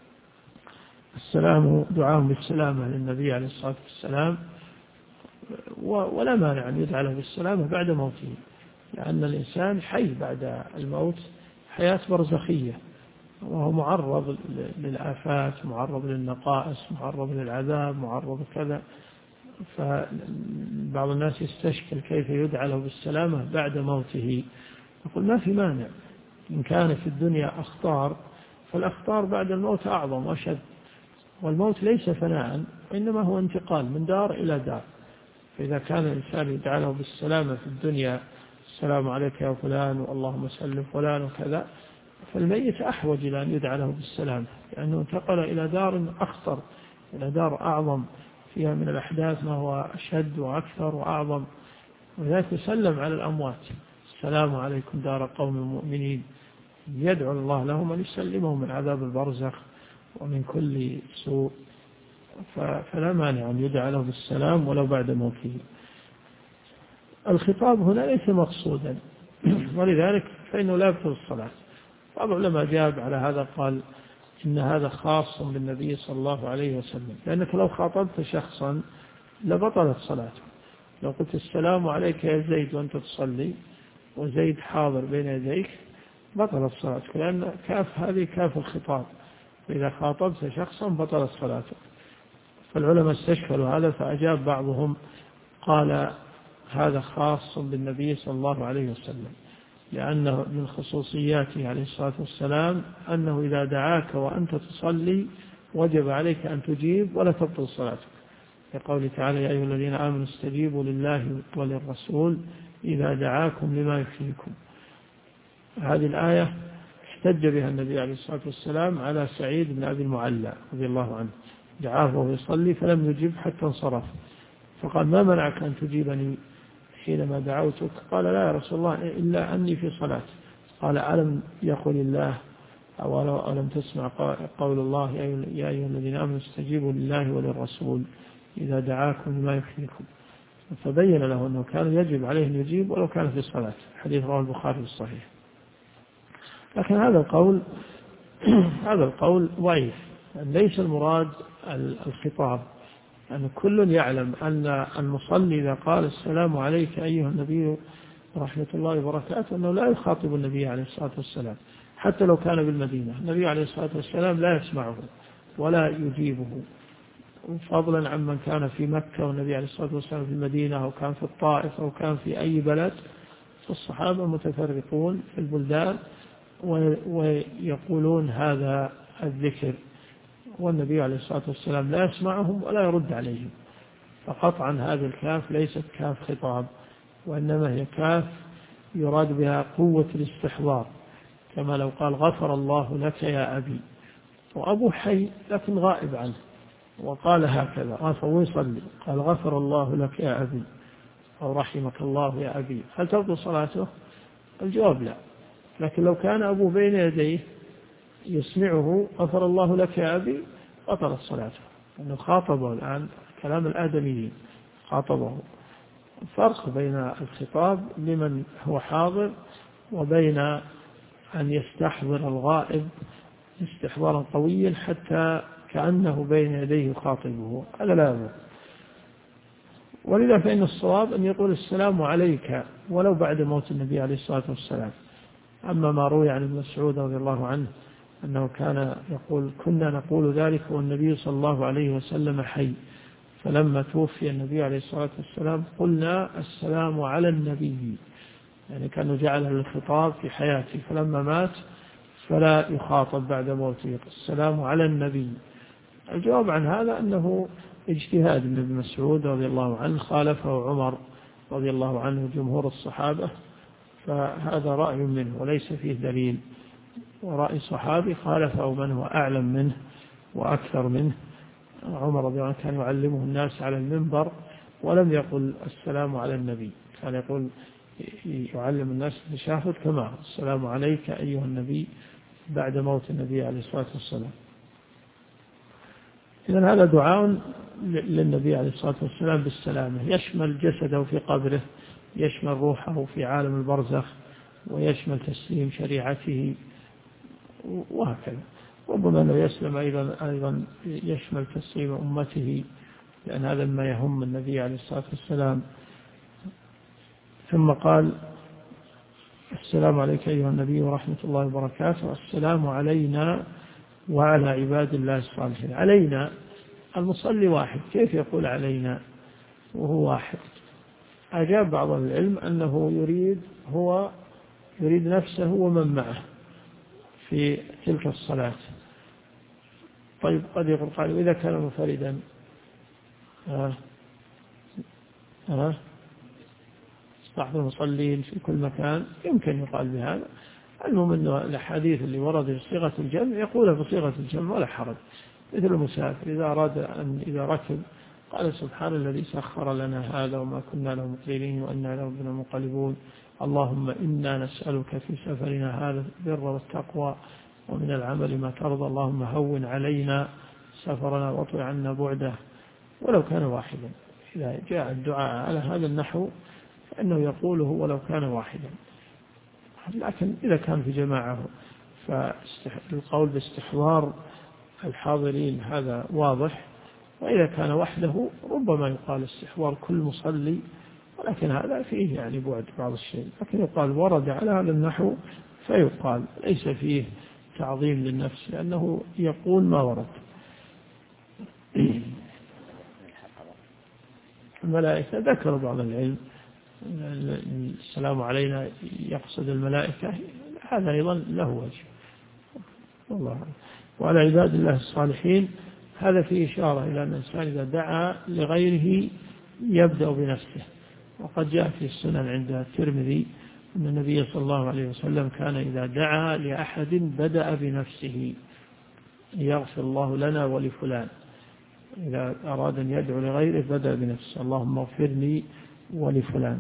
السلام دعاء بالسلامة للنبي عليه الصلاة والسلام، ولا مانع أن يدعى له بالسلامة بعد موته، لأن الإنسان حي بعد الموت حياة برزخية، وهو معرض للآفات، معرض للنقائص، معرض للعذاب، معرض كذا. فبعض الناس يستشكل كيف يدعى له بالسلامة بعد موته، يقول ما في مانع، إن كان في الدنيا أخطار فالأخطار بعد الموت أعظم وأشد، والموت ليس فناء وإنما هو انتقال من دار إلى دار. فإذا كان الإنسان يدعى له بالسلامة في الدنيا السلام عليك يا فلان واللهم سلم فلان وكذا، فالميت أحوج إلى أن يدعى له بالسلامة، لأنه انتقل إلى دار أخطر، إلى دار أعظم فيها من الأحداث ما هو أشد وأكثر وأعظم. ولذلك يسلم على الأموات السلام عليكم دار قوم مؤمنين، يدعو الله لهم أن يسلمهم من عذاب البرزخ ومن كل سوء، فلا مانع أن يدعى له بالسلام ولو بعد موته. الخطاب هنا ليس مقصودا، ولذلك فإنه لا يبطل الصلاة. بعض العلماء جاب على هذا قال إن هذا خاص بالنبي صلى الله عليه وسلم، لأنك لو خاطبت شخصا لبطلت صلاته، لو قلت السلام عليك يا زيد وأنت تصلي وزيد حاضر بين يديك بطلت صلاتك، لأن كاف هذه كاف الخطاب، فإذا خاطبت شخصا بطلت صلاته. فالعلماء استشكلوا هذا، فأجاب بعضهم قال هذا خاص بالنبي صلى الله عليه وسلم، لأنه من خصوصياته عليه الصلاة والسلام أنه إذا دعاك وأنت تصلي وجب عليك أن تجيب ولا تبطل صلاتك، يقول تعالى: يا أيها الذين آمنوا استجيبوا لله وللرسول إذا دعاكم لما يحييكم. هذه الآية احتج بها النبي عليه الصلاة والسلام على سعيد بن أبي المعلى رضي الله عنه، دعاه وهو يصلي فلم يجب حتى انصرف، فقال: ما منعك أن تجيبني حينما دعوتك؟ قال: لا يا رسول الله إلا أني في صلاة. قال: ألم يقل الله أو ألم تسمع قول الله: يا أيها الذين آمنوا استجيبوا لله وللرسول إذا دعاكم لما يحييكم. فبين له أنه كان يجب عليه أن يجيب ولو كان في الصلاة، حديث رواه البخاري في الصحيح. لكن هذا القول ضعيف، ليس المراد الخطاب، أن كل يعلم أن المصلي إذا قال: السلام عليك أيها النبي ورحمة الله وبركاته، أنه لا يخاطب النبي عليه الصلاة والسلام حتى لو كان بالمدينة. النبي عليه الصلاة والسلام لا يسمعه ولا يجيبه، فضلا عن من كان في مكة والنبي عليه الصلاة والسلام في المدينة، أو كان في الطائف، أو كان في أي بلد. فالصحابة متفرقون في البلدان ويقولون هذا الذكر، والنبي عليه الصلاة والسلام لا يسمعهم ولا يرد عليهم. فقطعا هذه الكاف ليست كاف خطاب، وإنما هي كاف يراد بها قوة الاستحضار، كما لو قال: غفر الله لك يا أبي، وأبو حي لكن غائب عنه، وقال هكذا فهو يصلي، قال: غفر الله لك يا أبي، أو رحمك الله يا أبي، هل تبطل صلاته؟ الجواب لا. لكن لو كان أبو بين يديه يسمعه: غفر الله لك يا أبي، بطلت صلاته، لأنه خاطبه الآن كلام الآدميين، خاطبه. الفرق بين الخطاب لمن هو حاضر وبين أن يستحضر الغائب استحضارا قويا حتى كأنه بين يديه خاطبه، هذا لا يضر. ولذا فإن الصواب أن يقول: السلام عليك، ولو بعد موت النبي عليه الصلاة والسلام. أما ما روي عن ابن مسعود رضي الله عنه أنه كان يقول: كنا نقول ذلك والنبي صلى الله عليه وسلم حي، فلما توفي النبي عليه الصلاة والسلام قلنا: السلام على النبي، يعني كانوا جعله الخطاب في حياته، فلما مات فلا يخاطب بعد موته، السلام على النبي. الجواب عن هذا أنه اجتهاد من ابن مسعود رضي الله عنه، خالفه عمر رضي الله عنه جمهور الصحابة، فهذا رأي منه وليس فيه دليل. ورأي صحابي خالفه من هو أعلم منه وأكثر منه. عمر رضي الله عنه كان يعلمه الناس على المنبر ولم يقل: السلام على النبي، كان يقول يعلم الناس التشهد كما: السلام عليك أيها النبي، بعد موت النبي عليه الصلاة والسلام. إذن هذا دعاء للنبي عليه الصلاة والسلام بالسلامة، يشمل جسده في قبره، يشمل روحه في عالم البرزخ، ويشمل تسليم شريعته، وهكذا. ربما أنه يسلم أيضا يشمل تسليم أمته، لأن هذا ما يهم النبي عليه الصلاة والسلام. ثم قال: السلام عليك أيها النبي ورحمة الله وبركاته، السلام علينا وعلى عباد الله الصالحين. علينا، المصلي واحد، كيف يقول علينا وهو واحد؟ أجاب بعض العلم أنه يريد نفسه ومن معه في تلك الصلاة. طيب قد يقول قال: إذا كان منفردا استحضر المصلين في كل مكان، يمكن يقال بهذا. المهم أن الحديث اللي ورد بصيغة الجمع يقول بصيغة الجمع ولا حرج، مثل المسافر إذا أراد إذا ركب قال: سبحان الذي سخر لنا هذا وما كنا له مقرنين وإنا إلى ربنا منقلبون، اللهم إنا نسألك في سفرنا هذا البر والتقوى ومن العمل ما ترضى، اللهم هون علينا سفرنا واطوي عنا بعده. ولو كان واحدا، إذا جاء الدعاء على هذا النحو فإنه يقوله ولو كان واحدا. لكن إذا كان في جماعة فالقول باستحضار الحاضرين هذا واضح، وإذا كان وحده ربما يقال استحضار كل مصلي، ولكن هذا فيه يعني بعد بعض الشيء. لكن يقال ورد على هذا النحو فيقال، ليس فيه تعظيم للنفس، لأنه يقول ما ورد. الملائكة ذكر بعض العلم السلام علينا يقصد الملائكة، هذا أيضا له وجه والله. وعلى عباد الله الصالحين هذا فيه إشارة إلى أن الإنسان إذا دعا لغيره يبدأ بنفسه. وقد جاء في السنن عند الترمذي أن النبي صلى الله عليه وسلم كان إذا دعا لأحد بدأ بنفسه، يغفر الله لنا ولفلان. إذا أراد أن يدعو لغيره بدأ بنفسه، اللهم اغفر لي ولفلان.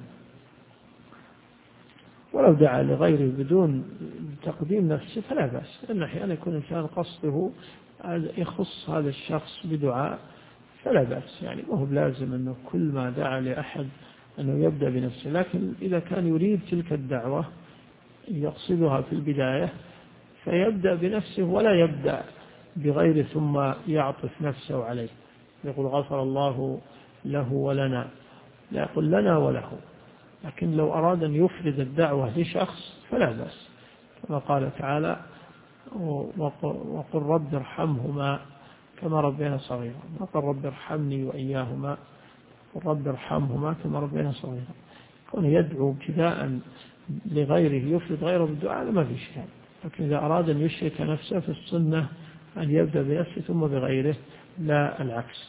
ولو دعا لغيره بدون تقديم نفسه فلا بأس، لأن أحيانا يكون الإنسان قصده يخص هذا الشخص بدعاء فلا بأس، يعني ما هو لازم أنه كل ما دعا لأحد أنه يبدأ بنفسه. لكن إذا كان يريد تلك الدعوة يقصدها في البداية فيبدأ بنفسه ولا يبدأ بغيره ثم يعطف نفسه عليه، يقول غفر الله له ولنا، لا يقول لنا وله. لكن لو أراد أن يفرد الدعوة لشخص فلا بأس، كما قال تعالى وقل رب ارحمهما كما ربينا صغيرا، وقل رب ارحمني وإياهما، رب ارحمهما كما ربينا صغيرا. كون يدعو ابتداء لغيره يفرد غيره بالدعاء ما في شيء. لكن إذا أراد أن يشرك نفسه في السنة أن يبدأ بنفسه ثم بغيره، لا العكس.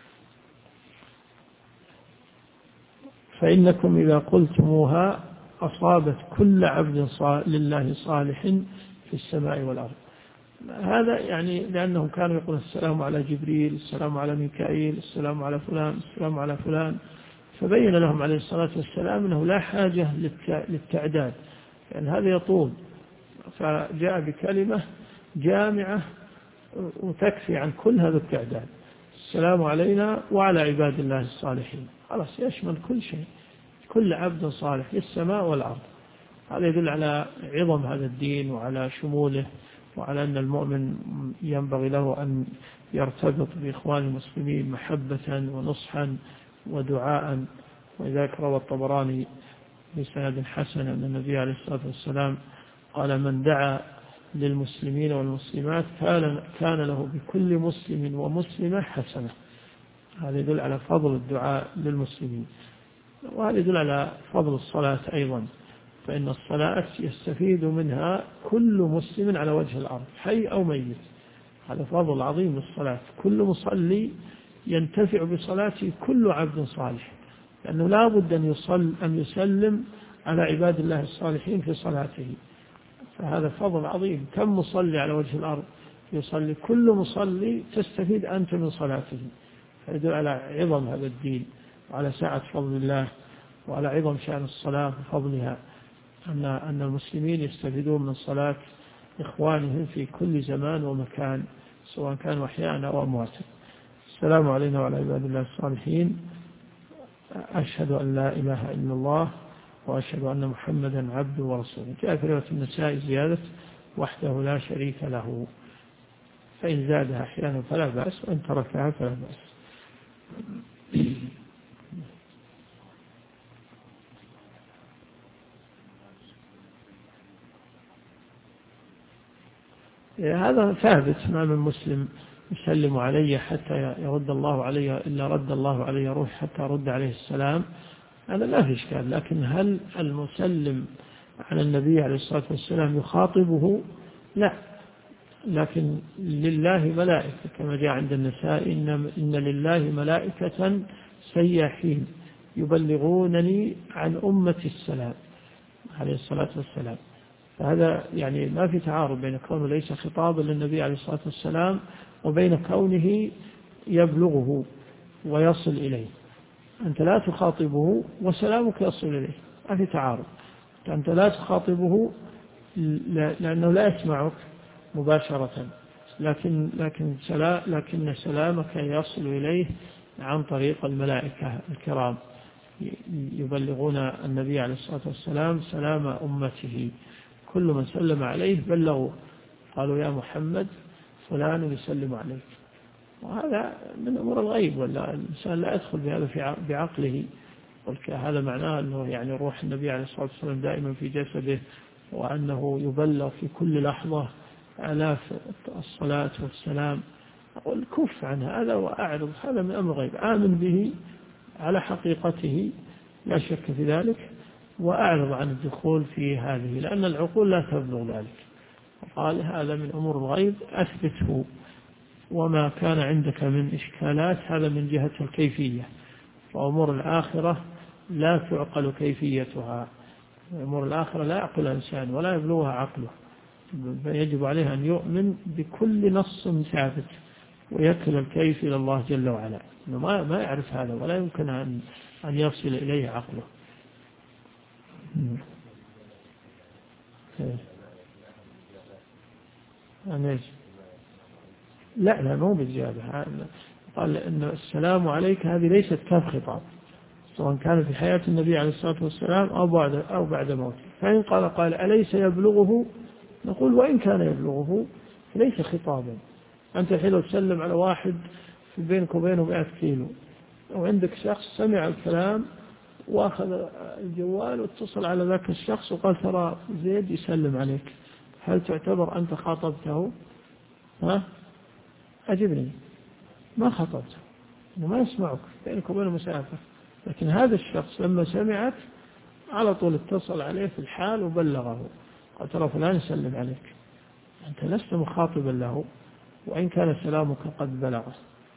فإنكم إذا قلتموها أصابت كل عبد لله صالح في السماء والأرض. هذا يعني لأنهم كانوا يقولون السلام على جبريل، السلام على ميكائيل، السلام على فلان، السلام على فلان. فبين لهم عليه الصلاة والسلام أنه لا حاجة للتعداد، لأن يعني هذا يطول، فجاء بكلمة جامعة وتكفي عن كل هذا التعداد. السلام علينا وعلى عباد الله الصالحين، خلاص يشمل كل شيء، كل عبد صالح في السماء والأرض. هذا يدل على عظم هذا الدين وعلى شموله، وعلى أن المؤمن ينبغي له أن يرتبط بإخوان المسلمين محبة ونصحا ودعاء. وذلك روى الطبراني بسند حسن أن النبي عليه الصلاة والسلام قال من دعا للمسلمين والمسلمات كان له بكل مسلم ومسلمة حسنة. هذا يدل على فضل الدعاء للمسلمين، وهذا يدل على فضل الصلاة أيضا، فإن الصلاة يستفيد منها كل مسلم على وجه الأرض حي أو ميت. هذا فضل عظيم للصلاة، كل مصلي ينتفع بصلاته كل عبد صالح، لأنه لا بد أن يسلم على عباد الله الصالحين في صلاته. فهذا فضل عظيم، كم مصلي على وجه الأرض يصلي، كل مصلي تستفيد أنت من صلاته. فيدل على عظم هذا الدين وعلى سعة فضل الله وعلى عظم شأن الصلاة وفضلها، أن المسلمين يستفيدون من صلاة إخوانهم في كل زمان ومكان سواء كانوا أحياء أو أمواتا. السلام علينا وعلى عباد الله الصالحين. أشهد أن لا إله إلا الله وأشهد أن محمدا عبده ورسوله. جاء في رواية النسائي زيادة وحده لا شريك له، فإن زادها أحيانا فلا بأس، وإن تركها فلا بأس. هذا ثابت، ما من مسلم يسلم علي حتى يرد الله علي إلا رد الله علي روح حتى أرد عليه السلام، هذا لا في إشكال. لكن هل المسلم على النبي عليه الصلاة والسلام يخاطبه؟ لا، لكن لله ملائكة كما جاء عند النساء إن لله ملائكة سياحين يبلغونني عن أمة السلام عليه الصلاة والسلام. فهذا يعني ما في تعارض بين كونه ليس خطابا للنبي عليه الصلاة والسلام وبين كونه يبلغه ويصل إليه. أنت لا تخاطبه وسلامك يصل إليه، ما في تعارض. أنت لا تخاطبه لأنه لا يسمعك مباشرة، لكن سلامك يصل إليه عن طريق الملائكة الكرام يبلغون النبي عليه الصلاة والسلام سلام أمته. كل من سلم عليه بلغوا، قالوا يا محمد فلان يسلم عليك. وهذا من أمور الغيب، ولا الإنسان لا يدخل بهذا بعقله. هذا معناه أنه يعني روح النبي عليه الصلاة والسلام دائما في جسده، وأنه يبلغ في كل لحظة آلاف الصلاة والسلام. أقول كف عن هذا وأعرض، هذا من أمر غيب. آمن به على حقيقته، لا شك في ذلك، وأعرض عن الدخول في هذه، لأن العقول لا تبلغ ذلك. قال هذا من أمور الغيب أثبته، وما كان عندك من إشكالات هذا من جهة الكيفية، وأمور الآخرة لا تعقل كيفيتها. أمور الآخرة لا يعقل الإنسان ولا يبلغها عقله، يجب عليه أن يؤمن بكل نص ثابت ويكل الكيف إلى الله جل وعلا، إنه ما يعرف هذا ولا يمكن أن يصل إليه عقله. لا مو بالزيادة. قال إن السلام عليك هذه ليست كاف خطاب، سواء كان في حياة النبي عليه الصلاة والسلام أو بعد موته. فإن قال أليس يبلغه، نقول وإن كان يبلغه ليس خطابا. أنت حين تسلم على واحد في بينك وبينه 100 كيلو، وعندك شخص سمع الكلام وأخذ الجوال واتصل على ذاك الشخص وقال ترى زيد يسلم عليك، هل تعتبر أنت خاطبته؟ أجبني، ما خاطبته، ما يسمعك، بينك وبينه مسافة. لكن هذا الشخص لما سمعت على طول اتصل عليه في الحال وبلغه، قال ترى فلان يسلم عليك، أنت لست مخاطبا له وإن كان سلامك قد بلغه.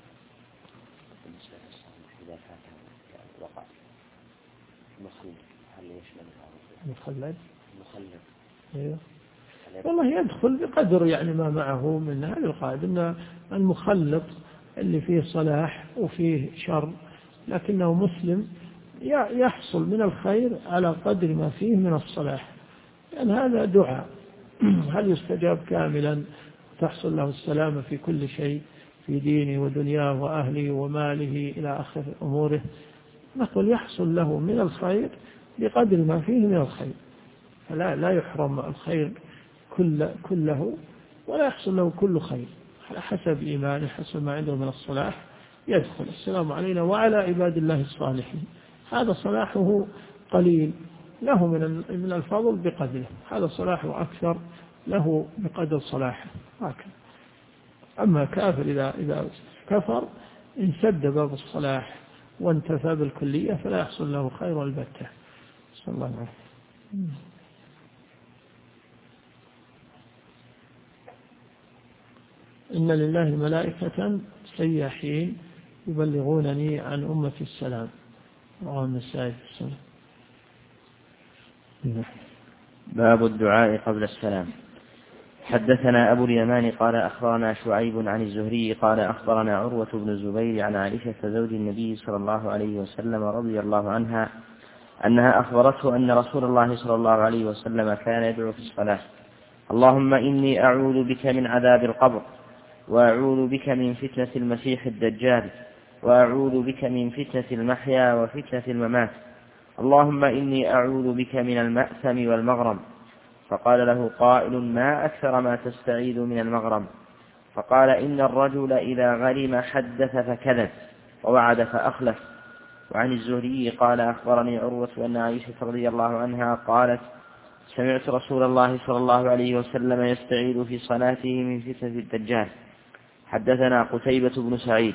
مخلد أيوه. والله يدخل بقدر يعني ما معه من هذا القاعدة، أن المخلط اللي فيه صلاح وفيه شر لكنه مسلم يحصل من الخير على قدر ما فيه من الصلاح، لأن هذا دعاء. هل يستجاب كاملا تحصل له السلامة في كل شيء في دينه ودنياه وأهله وماله إلى آخر أموره؟ نقول يحصل له من الخير بقدر ما فيه من الخير، فلا يحرم الخير كله ولا يحصل له كل خير، على حسب إيمانه حسب ما عنده من الصلاح يدخل. السلام علينا وعلى عباد الله الصالحين، هذا صلاحه قليل له من الفضل بقدره، هذا صلاحه أكثر له بقدر صلاحه هكذا. أما كافر إذا كفر انسد باب الصلاح وانتفى بالكلية فلا يحصل له خير البتة. صلى الله عليه وسلم. إن لله ملائكة سياحين يبلغونني عن أمة السلام، رواه النسائي. باب الدعاء قبل السلام. حدثنا أبو اليمان قال أخبرنا شعيب عن الزهري قال أخبرنا عروة بن الزبير عن عائشة زوج النبي صلى الله عليه وسلم رضي الله عنها أنها أخبرته أن رسول الله صلى الله عليه وسلم كان يدعو في الصلاة: اللهم إني أعوذ بك من عذاب القبر، وأعوذ بك من فتنة المسيح الدجال، وأعوذ بك من فتنة المحيا وفتنة الممات، اللهم إني أعوذ بك من المأثم والمغرم. فقال له قائل: ما أكثر ما تستعيذ من المغرم؟ فقال: إن الرجل إذا غرم حدث فكذب ووعد فأخلف. وعن الزهري قال أخبرني عروة أن عائشة رضي الله عنها قالت: سمعت رسول الله صلى الله عليه وسلم يستعيذ في صلاته من فتنة الدجال. حدثنا قتيبة بن سعيد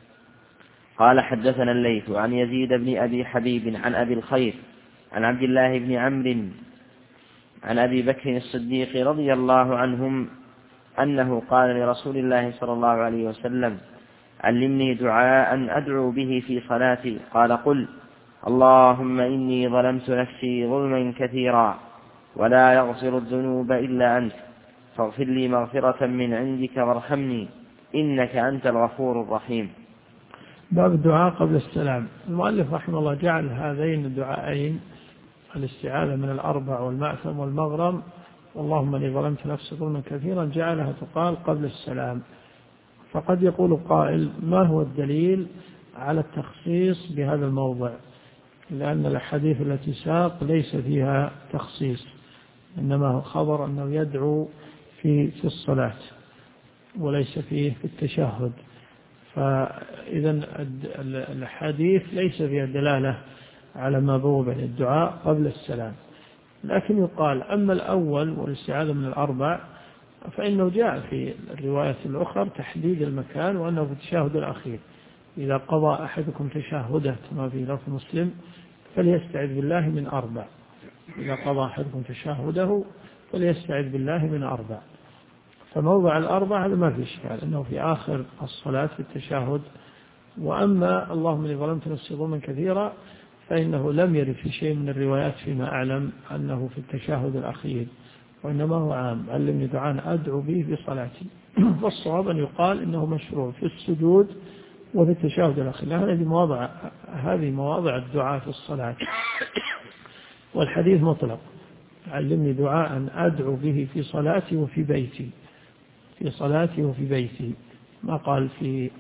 قال حدثنا الليث عن يزيد بن أبي حبيب عن أبي الخير عن عبد الله بن عمرو عن أبي بكر الصديق رضي الله عنهم أنه قال لرسول الله صلى الله عليه وسلم: علمني دعاء أدعو به في صلاتي. قال: قل: اللهم إني ظلمت نفسي ظلما كثيرا ولا يغفر الذنوب إلا أنت، فاغفر لي مغفرة من عندك وارحمني إنك أنت الغفور الرحيم. باب الدعاء قبل السلام. المؤلف رحمه الله جعل هذين الدعائين، الاستعاذة من الأربع والمأثم والمغرم اللهم إني ظلمت نفسي ظلما كثيرا، جعلها تقال قبل السلام. فقد يقول قائل: ما هو الدليل على التخصيص بهذا الموضع؟ لأن الأحاديث التي ساق ليس فيها تخصيص، إنما هو خبر أنه يدعو في الصلاة وليس فيه في التشهد، فإذا الحديث ليس فيها دلالة على ما بوب الدعاء قبل السلام. لكن يقال: أما الأول والاستعاذة من الأربع فإنه جاء في الرواية الأخرى تحديد المكان، وأنه في التشهد الأخير إذا قضى أحدكم تشهده كما في لفظ مسلم فليستعذ بالله من 4. إذا قضى أحدكم تشهده فليستعذ بالله من 4. فموضع 4 هذا ما في إشكال، أنه في آخر الصلاة في التشهد. وأما اللهم إني ظلمت نفسي ظلما كثيرا فإنه لم يرد في شيء من الروايات فيما أعلم أنه في التشهد الأخير، وإنما هو عام: علمني دعاء أدعو به في صلاتي. والصواب أن يقال إنه مشروع في السجود وفي التشهد الأخير، هذه مواضع الدعاء في الصلاة. والحديث مطلق: علمني دعاء أدعو به في صلاتي وفي بيتي، في صلاتي وفي بيتي، ما قال في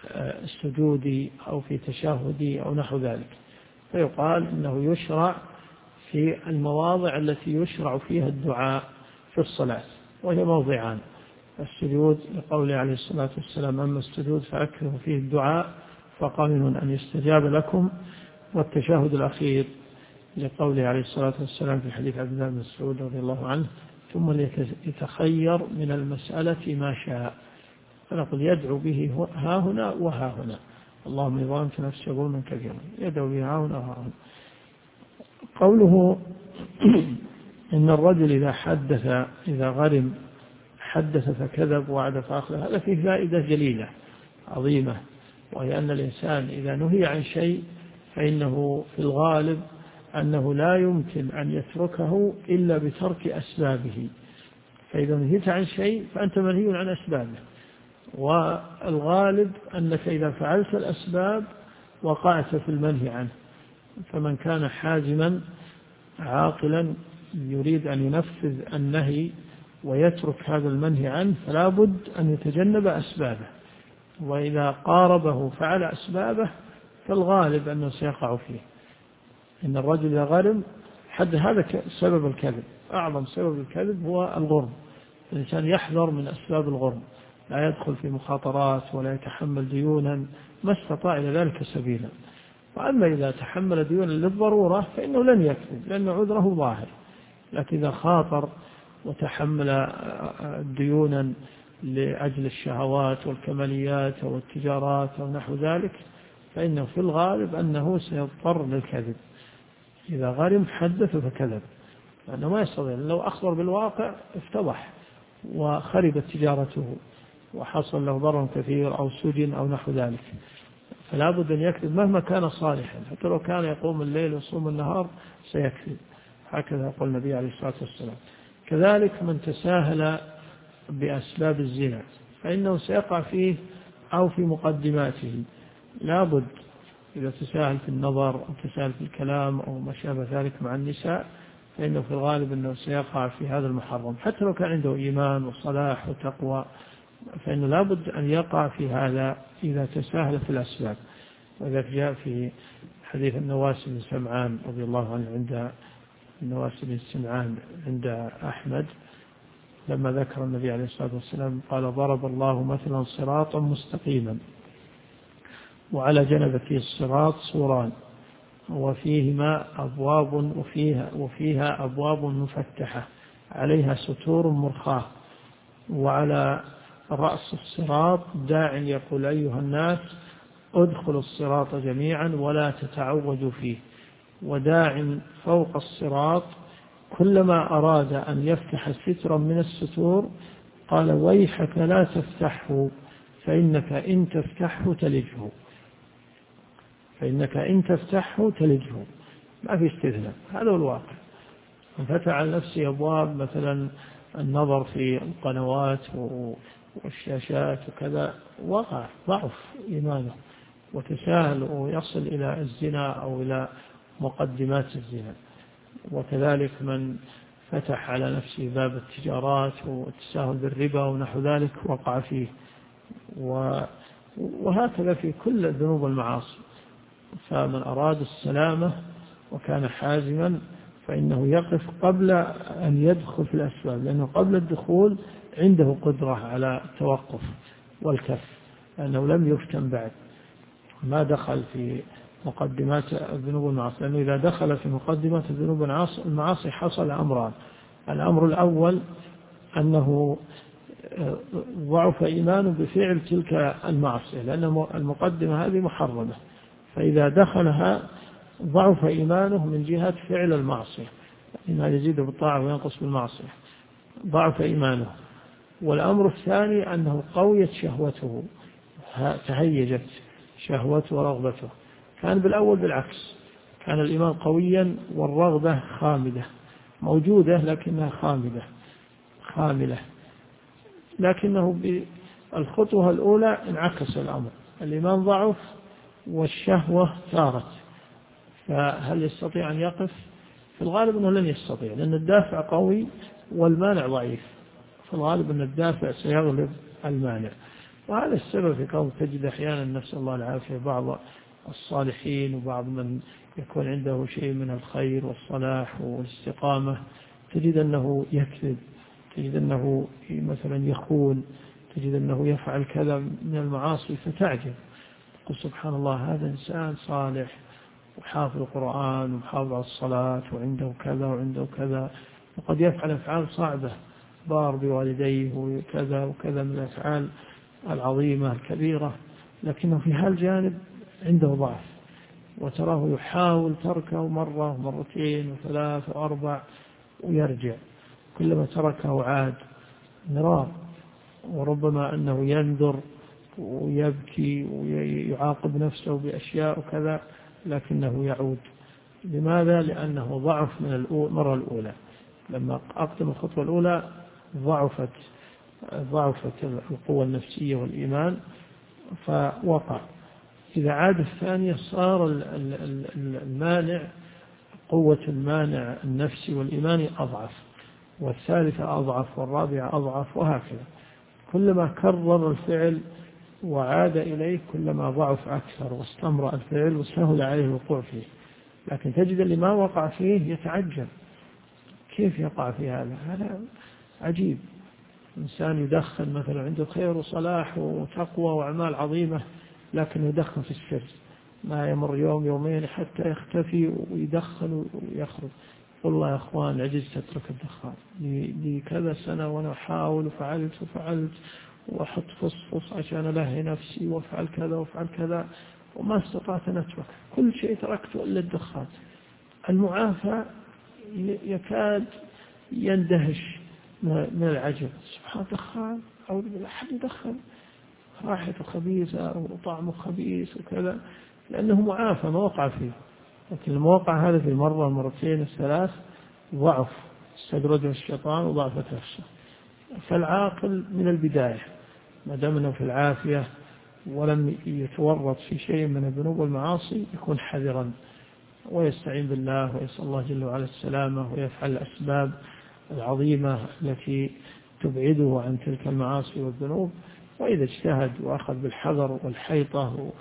السجود أو في تشهدي أو نحو ذلك. فيقال إنه يشرع في المواضع التي يشرع فيها الدعاء في الصلاة، وهي موضعان: السجود لقوله عليه الصلاة والسلام: أما السجود فأكثروا فيه الدعاء فقمن أن يستجاب لكم، والتشهد الأخير لقوله عليه الصلاة والسلام في حديث عبد الله بن مسعود رضي الله عنه: ثم ليتخير من المسألة ما شاء. فنقول يدعو به ها هنا وها هنا: اللهم إني ظلمت نفسي ظلما كثيرا، يدعو به ها هنا وها هنا. قوله إن الرجل إذا غرم حدث فكذب وعد فأخلف، هذا فيه فائدة جليلة عظيمة، وهي أن الإنسان إذا نهي عن شيء فإنه في الغالب أنه لا يمكن أن يتركه إلا بترك أسبابه. فإذا نهيت عن شيء فأنت منهي عن أسبابه، والغالب أنك إذا فعلت الأسباب وقعت في المنهي عنه. فمن كان حازما عاقلا يريد أن ينفذ النهي ويترك هذا المنهي عنه فلا بد أن يتجنب أسبابه، وإذا قاربه فعل أسبابه فالغالب أنه سيقع فيه. إن الرجل إذا غرم هذا سبب الكذب، أعظم سبب الكذب هو الغرم. الإنسان يحذر من أسباب الغرم، لا يدخل في مخاطرات ولا يتحمل ديونا ما استطاع إلى ذلك سبيلا. وأما إذا تحمل ديونا للضرورة فإنه لن يكذب لأن عذره ظاهر، لكن إذا خاطر وتحمل ديونا لأجل الشهوات والكماليات أو التجارات أو نحو ذلك فإنه في الغالب أنه سيضطر للكذب. إذا غرم حدث فكذب، لأنه ما يستطيع، لو أخبر بالواقع افتضح وخربت تجارته وحصل له ضرر كثير أو سجن أو نحو ذلك. فلا بد أن يكذب مهما كان صالحا، حتى لو كان يقوم الليل ويصوم النهار سيكذب. هكذا يقول النبي عليه الصلاة والسلام. كذلك من تساهل بأسباب الزنا فإنه سيقع فيه أو في مقدماته. لا بد إذا تساهل في النظر أو تساهل في الكلام أو ما شابه ذلك مع النساء فإنه في الغالب أنه سيقع في هذا المحرم، حتى لو كان عنده إيمان وصلاح وتقوى فإنه لا بد أن يقع في هذا إذا تساهل في الأسباب. وذلك جاء في حديث النواس بن سمعان رضي الله عنه عند النواس بن سمعان عند أحمد لما ذكر النبي عليه الصلاة والسلام قال: ضرب الله مثلا صراطا مستقيما وعلى جنبته الصراط سوران وفيها أبواب مفتحة عليها ستور مرخاة، وعلى رأس الصراط داع يقول: أيها الناس ادخلوا الصراط جميعا ولا تتعوجوا فيه، وداع فوق الصراط كلما أراد أن يفتح سترا من الستور قال: ويحك لا تفتحه فإنك إن تفتحه تلجه. ما في استثناء، هذا هو الواقع. من فتح على نفسه أبواب مثلا النظر في القنوات والشاشات وكذا وقع ضعف إيمانه وتساهل ويصل إلى الزنا أو إلى مقدمات الزنا. وكذلك من فتح على نفسه باب التجارات والتساهل بالربا ونحو ذلك وقع فيه. وهكذا في كل الذنوب والمعاصي. فمن أراد السلامة وكان حازما فإنه يقف قبل أن يدخل في الأسباب، لأنه قبل الدخول عنده قدرة على التوقف والكف، لأنه لم يفتن بعد، ما دخل في مقدمات الذنوب والمعاصي. لأنه إذا دخل في مقدمات الذنوب والمعاصي حصل أمران: الأمر الأول أنه ضعف إيمانه بفعل تلك المعصية، لأن المقدمة هذه محرمة، فإذا دخلها ضعف إيمانه من جهة فعل المعصية، إنها يزيد بالطاعة وينقص بالمعصية، ضعف إيمانه. والأمر الثاني أنه قويت شهوته، تهيجت شهوته ورغبته. كان بالأول بالعكس، كان الإيمان قويا والرغبة خامدة، موجودة لكنها خاملة. لكنه بالخطوة الأولى انعكس الأمر، الإيمان ضعف والشهوة ثارت، فهل يستطيع أن يقف؟ في الغالب أنه لن يستطيع، لأن الدافع قوي والمانع ضعيف، في الغالب أن الدافع سيغلب المانع. وهذا السبب في كون تجد أحيانا نسأل الله العافية بعض الصالحين وبعض من يكون عنده شيء من الخير والصلاح والاستقامة، تجد أنه يكذب، تجد أنه مثلا يخون، تجد أنه يفعل كذا من المعاصي، فتعجب تقول سبحان الله، هذا إنسان صالح وحافظ القرآن وحافظ على الصلاة وعنده كذا وعنده كذا، وقد يفعل أفعال صعبة، بار بوالديه وكذا وكذا من الأفعال العظيمة الكبيرة، لكنه في هالجانب عنده ضعف، وتراه يحاول تركه مرة ومرتين وثلاث وأربع ويرجع، كلما تركه عاد مرار، وربما أنه ينذر ويبكي ويعاقب نفسه بأشياء وكذا، لكنه يعود. لماذا؟ لأنه ضعف من المرة الأولى، لما أقدم الخطوة الأولى ضعفت القوة النفسية والإيمان فوقع. إذا عاد الثانية صار المانع، قوة المانع النفسي والإيماني أضعف، والثالثة أضعف، والرابعة أضعف، وهكذا. كلما كرر الفعل وعاد إليه كلما ضعف أكثر واستمر الفعل وسهل عليه الوقوع فيه. لكن تجد اللي ما وقع فيه يتعجب، كيف يقع في هذا؟ هذا عجيب. إنسان يدخن مثلا، عنده خير وصلاح وتقوى وأعمال عظيمة، لكن يدخن في السر، ما يمر يوم يومين حتى يختفي ويدخن ويخرج. والله يا أخوان عجزت أترك الدخان، لي كذا سنة وأنا أحاول وفعلت وأحط فص عشان ألهي نفسي وأفعل كذا وأفعل كذا، وما استطعت أن أترك، كل شيء تركته إلا الدخان. المعافى يكاد يندهش من العجب، سبحان الدخان، أو أحد يدخن، رائحته خبيثة وطعمه خبيث وكذا، لأنه معافى ما وقع فيه. لكن الموقع هذا في المرة المرتين الثلاث ضعف، استدرجه الشيطان وضعفت نفسه. فالعاقل من البداية ما دام أنه في العافية ولم يتورط في شيء من الذنوب والمعاصي يكون حذرا، ويستعين بالله ويسأل الله جل وعلا السلامة، ويفعل الأسباب العظيمة التي تبعده عن تلك المعاصي والذنوب. وإذا اجتهد وأخذ بالحذر والحيطة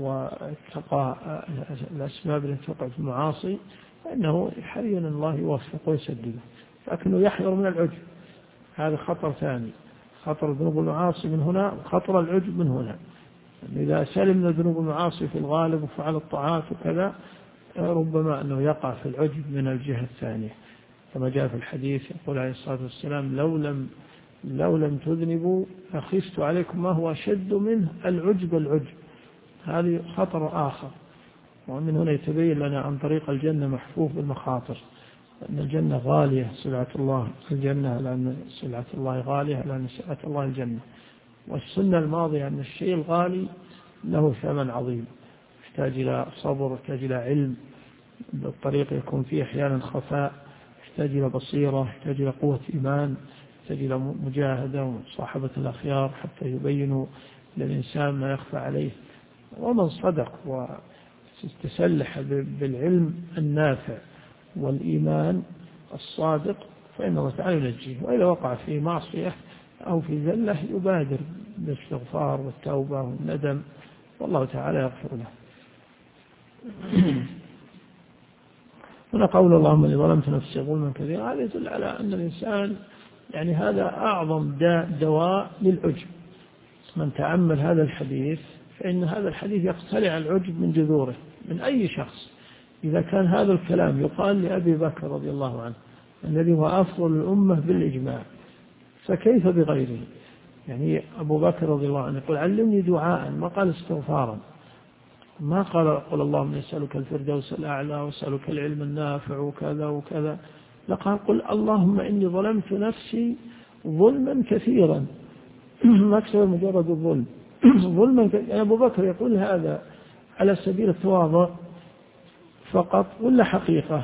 واتقى الأسباب التي توقع في المعاصي فإنه حري أن الله يوفق ويسدده، لكنه يحذر من العجب، هذا خطر ثاني، خطر الذنوب والمعاصي من هنا وخطر العجب من هنا. إذا سلم من الذنوب والمعاصي في الغالب وفعل الطاعات وكذا، ربما أنه يقع في العجب من الجهة الثانية، كما جاء في الحديث يقول عليه الصلاة والسلام: لو لم تذنبوا أخفت عليكم ما هو أشد منه العجب. هذه خطر آخر. ومن هنا يتبين لنا عن طريق الجنة محفوف بالمخاطر، أن الجنة غالية، سلعة الله الجنة، لأن سلعة الله غالية، لأن سلعة الله الجنة. والسنة الماضية أن الشيء الغالي له ثمن عظيم، يحتاج إلى صبر، يحتاج إلى علم، بالطريق يكون فيه أحيانا خفاء، يحتاج إلى بصيرة، يحتاج إلى قوة إيمان، يحتاج إلى مجاهدة ومصاحبة الأخيار حتى يبينوا للإنسان ما يخفى عليه. ومن صدق وتسلح بالعلم النافع والإيمان الصادق فإن الله تعالى ينجيه. وإذا وقع في معصية أو في ذلة يبادر بالاستغفار والتوبة والندم، والله تعالى يغفر له. هنا قول اللهم إني ظلمت نفسي ظلما كثيرا، هذا يدل على أن الإنسان يعني هذا أعظم دواء للعجب. من تأمل هذا الحديث فإن هذا الحديث يقتلع العجب من جذوره من أي شخص. إذا كان هذا الكلام يقال لأبي بكر رضي الله عنه الذي هو أفضل الأمة بالإجماع، فكيف بغيره؟ يعني أبو بكر رضي الله عنه يقول: علمني دعاء، ما قال استغفارا، ما قال اللهم نسألك الفردوس الأعلى وأسألك العلم النافع وكذا وكذا، لقال قل اللهم إني ظلمت نفسي ظلما كثيرا. ما أكثر مجرد الظلم، ظلما يعني أبو بكر يقول هذا على سبيل التواضع فقط ولا حقيقة؟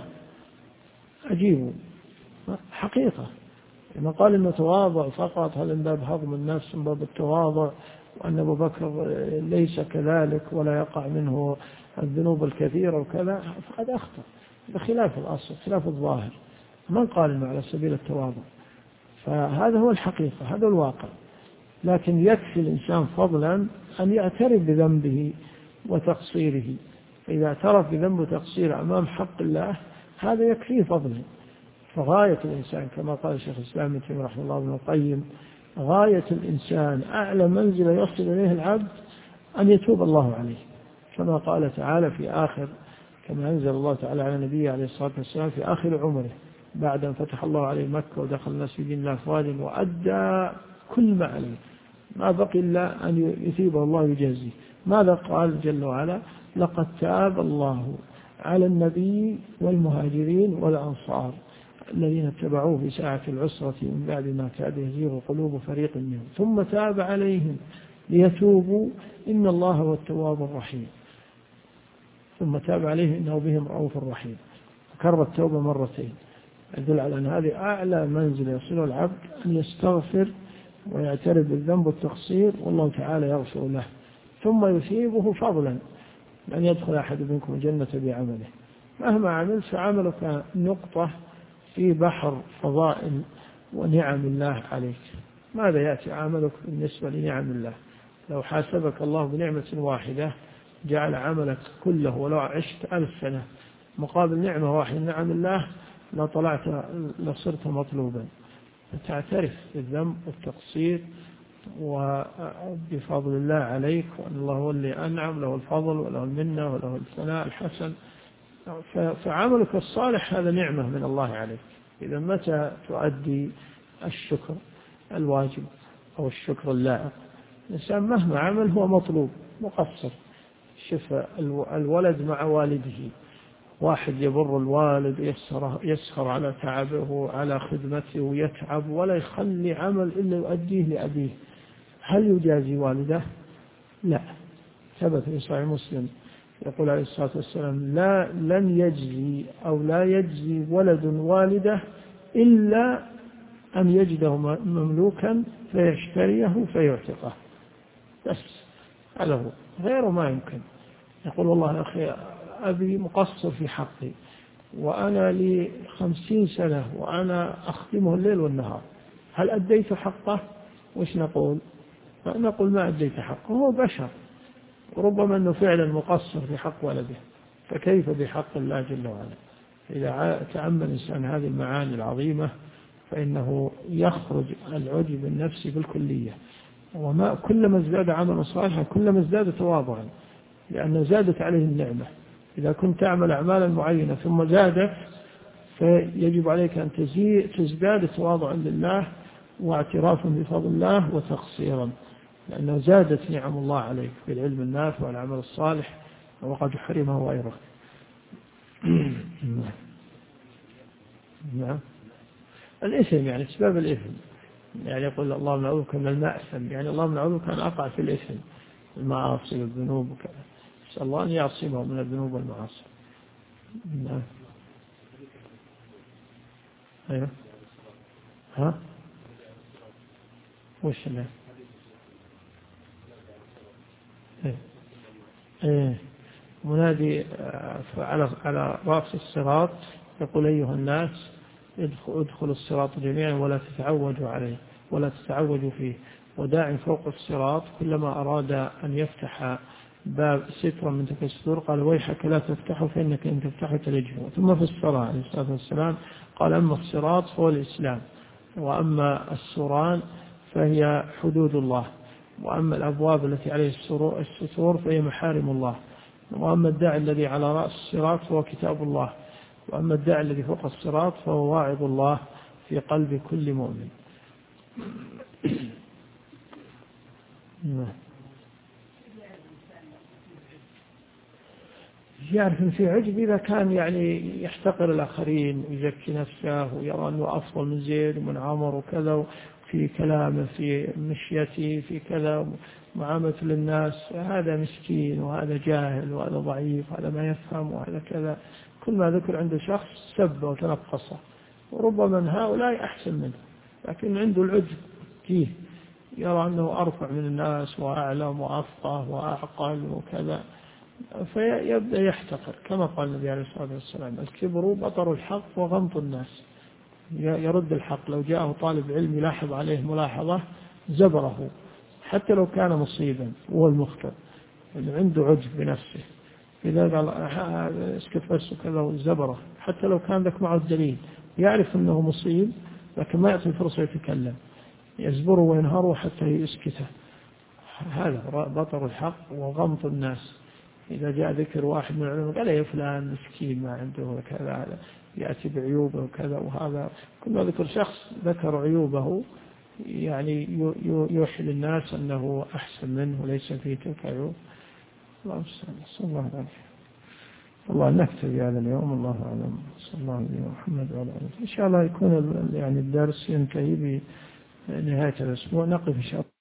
عجيب، حقيقة. لما قال إنه تواضع فقط هذا من باب هضم النفس، من باب التواضع، وأن أبو بكر ليس كذلك ولا يقع منه الذنوب الكثيرة وكذا، فقد أخطأ بخلاف الأصل، خلاف الظاهر. من قال إنه على سبيل التواضع؟ فهذا هو الحقيقة، هذا الواقع. لكن يكفي الإنسان فضلا أن يعترف بذنبه وتقصيره، فإذا اعترف بذنبه وتقصيره أمام حق الله هذا يكفيه فضلا. فغاية الإنسان كما قال الشيخ الإسلام ابن تيمية رحمه الله ابن القيم، غاية الإنسان أعلى منزلة يصل إليه العبد أن يتوب الله عليه، كما قال تعالى في آخر، كما أنزل الله تعالى على نبيه عليه الصلاة والسلام في آخر عمره بعد أن فتح الله عليه مكة ودخل الناس في دين الله أفواجا وأدى كل ما عليه، ما بقي إلا أن يثيبه الله ويجازيه. ماذا قال جل وعلا؟ لقد تاب الله على النبي والمهاجرين والأنصار الذين اتبعوه في ساعة العسرة من بعد ما كاد يزيغ قلوب فريق منهم ثم تاب عليهم ليتوبوا إن الله هو التواب الرحيم. ثم تاب عليهم إنه بهم رؤوف رحيم. كرر التوبة مرتين، يدل على أن هذه أعلى منزل يصل العبد، أن يستغفر ويعترف بالذنب والتقصير والله تعالى يغفر له، ثم يثيبه فضلا أن يدخل أحد منكم الجنة بعمله. مهما عملت فعملك نقطة في بحر فضائل ونعم الله عليك. ماذا يأتي عملك بالنسبة لنعم الله؟ لو حاسبك الله بنعمة واحدة جعل عملك كله ولو عشت 1000 سنة مقابل نعمة واحدة من نعم الله لصرت مطلوبا. فتعترف بالذنب والتقصير وبفضل الله عليك، وأن الله هو اللي أنعم، له الفضل وله المنة وله الثناء الحسن. فعملك الصالح هذا نعمة من الله عليك. إذا متى تؤدي الشكر الواجب أو الشكر اللائق؟ الإنسان مهما عمل هو مطلوب مقصر. شوف الولد مع والده، واحد يبر الوالد يسخر على تعبه على خدمته ويتعب ولا يخلي عمل إلا يؤديه لأبيه، هل يجازي والده؟ لا. ثبت في صحيح مسلم يقول عليه الصلاة والسلام لن يجزي أو لا يجزي ولد والده إلا أن يجده مملوكا فيشتريه فيعتقه، بس هذا هو، غيره ما يمكن. يقول والله يا أخي أبي مقصر في حقي وأنا لي 50 سنة وأنا أخدمه الليل والنهار، هل أديت حقه؟ وش نقول؟ نقول ما أديت حقه، هو بشر، وربما أنه فعلا مقصر في حق ولده، فكيف بحق الله جل وعلا؟ إذا تأمل الإنسان هذه المعاني العظيمة فإنه يخرج العجب النفسي بالكلية، وما كلما ازداد عملا صالحا كلما ازداد تواضعا، لأنه زادت عليه النعمة. إذا كنت تعمل أعمالا معينة ثم زادت فيجب عليك أن تزداد تواضعا لله واعترافا بفضل الله وتقصيرا، لأنه زادت نعم الله عليك بالعلم النافع والعمل الصالح وقد حرمه غيره. نعم. الإثم يعني أسباب الإثم، يعني يقول اللهم نعوذك من المأثم، يعني اللهم نعوذك أن أقع في الإثم، المعاصي والذنوب وكذا، نسأل الله أن يعصمه من الذنوب والمعاصي. نعم. أيوه. ها وش له؟ منادي على رأس الصراط يقول أيها الناس ادخلوا الصراط جميعا ولا تتعوجوا عليه ولا تتعوجوا فيه، وداع فوق الصراط كلما أراد أن يفتح باب سترا من تلك الستور قال ويحك لا تفتحه فإنك إن تفتحه تلجه. ثم في الصلاة عليه الصلاة والسلام قال أما الصراط فهو الإسلام، وأما السوران فهي حدود الله، وأما الأبواب التي عليه الستور فهي محارم الله، وأما الداعي الذي على رأس الصراط فهو كتاب الله، وأما الداعي الذي فوق الصراط فهو واعظ الله في قلب كل مؤمن. يعرف أن في عجب إذا كان يعني يحتقر الآخرين ويزكي نفسه ويرى أنه أفضل من زيد ومن عمر وكذا، في كلامه في مشيته في كذا معاملة للناس، هذا مسكين وهذا جاهل وهذا ضعيف وهذا ما يفهم وهذا كذا. كل ما ذكر عند شخص سبه وتنقصه، وربما من هؤلاء أحسن منه، لكن عنده العجب فيه، يرى أنه أرفع من الناس وأعلم وأفقه وأعقل وكذا، فيبدأ يحتقر. كما قال النبي عليه الصلاة والسلام: الكبر بطر الحق وغمط الناس. يرد الحق، لو جاءه طالب علم يلاحظ عليه ملاحظة زبره حتى لو كان مصيبا هو المخطئ، اللي عنده عجب بنفسه، إذا قال اسكت بس وكذا وزبره حتى لو كان ذاك معه الدليل، يعرف أنه مصيب لكن ما يعطي فرصة يتكلم، يزبره وينهره حتى يسكته. هذا بطر الحق وغمط الناس. إذا جاء ذكر واحد من العلماء قال: يا فلان مسكين ما عنده كذا، يأتي بعيوبه وكذا، وهذا كل ما ذكر شخص ذكر عيوبه يعني يوحي للناس أنه أحسن منه وليس فيه تلك عيوب. الله صلى الله عليه الله نكتفي هذا اليوم. الله أعلم. صلى الله عليه محمد وعلى آله. إن شاء الله يكون يعني الدرس ينتهي بنهاية الأسبوع، نقف إن شاء الله.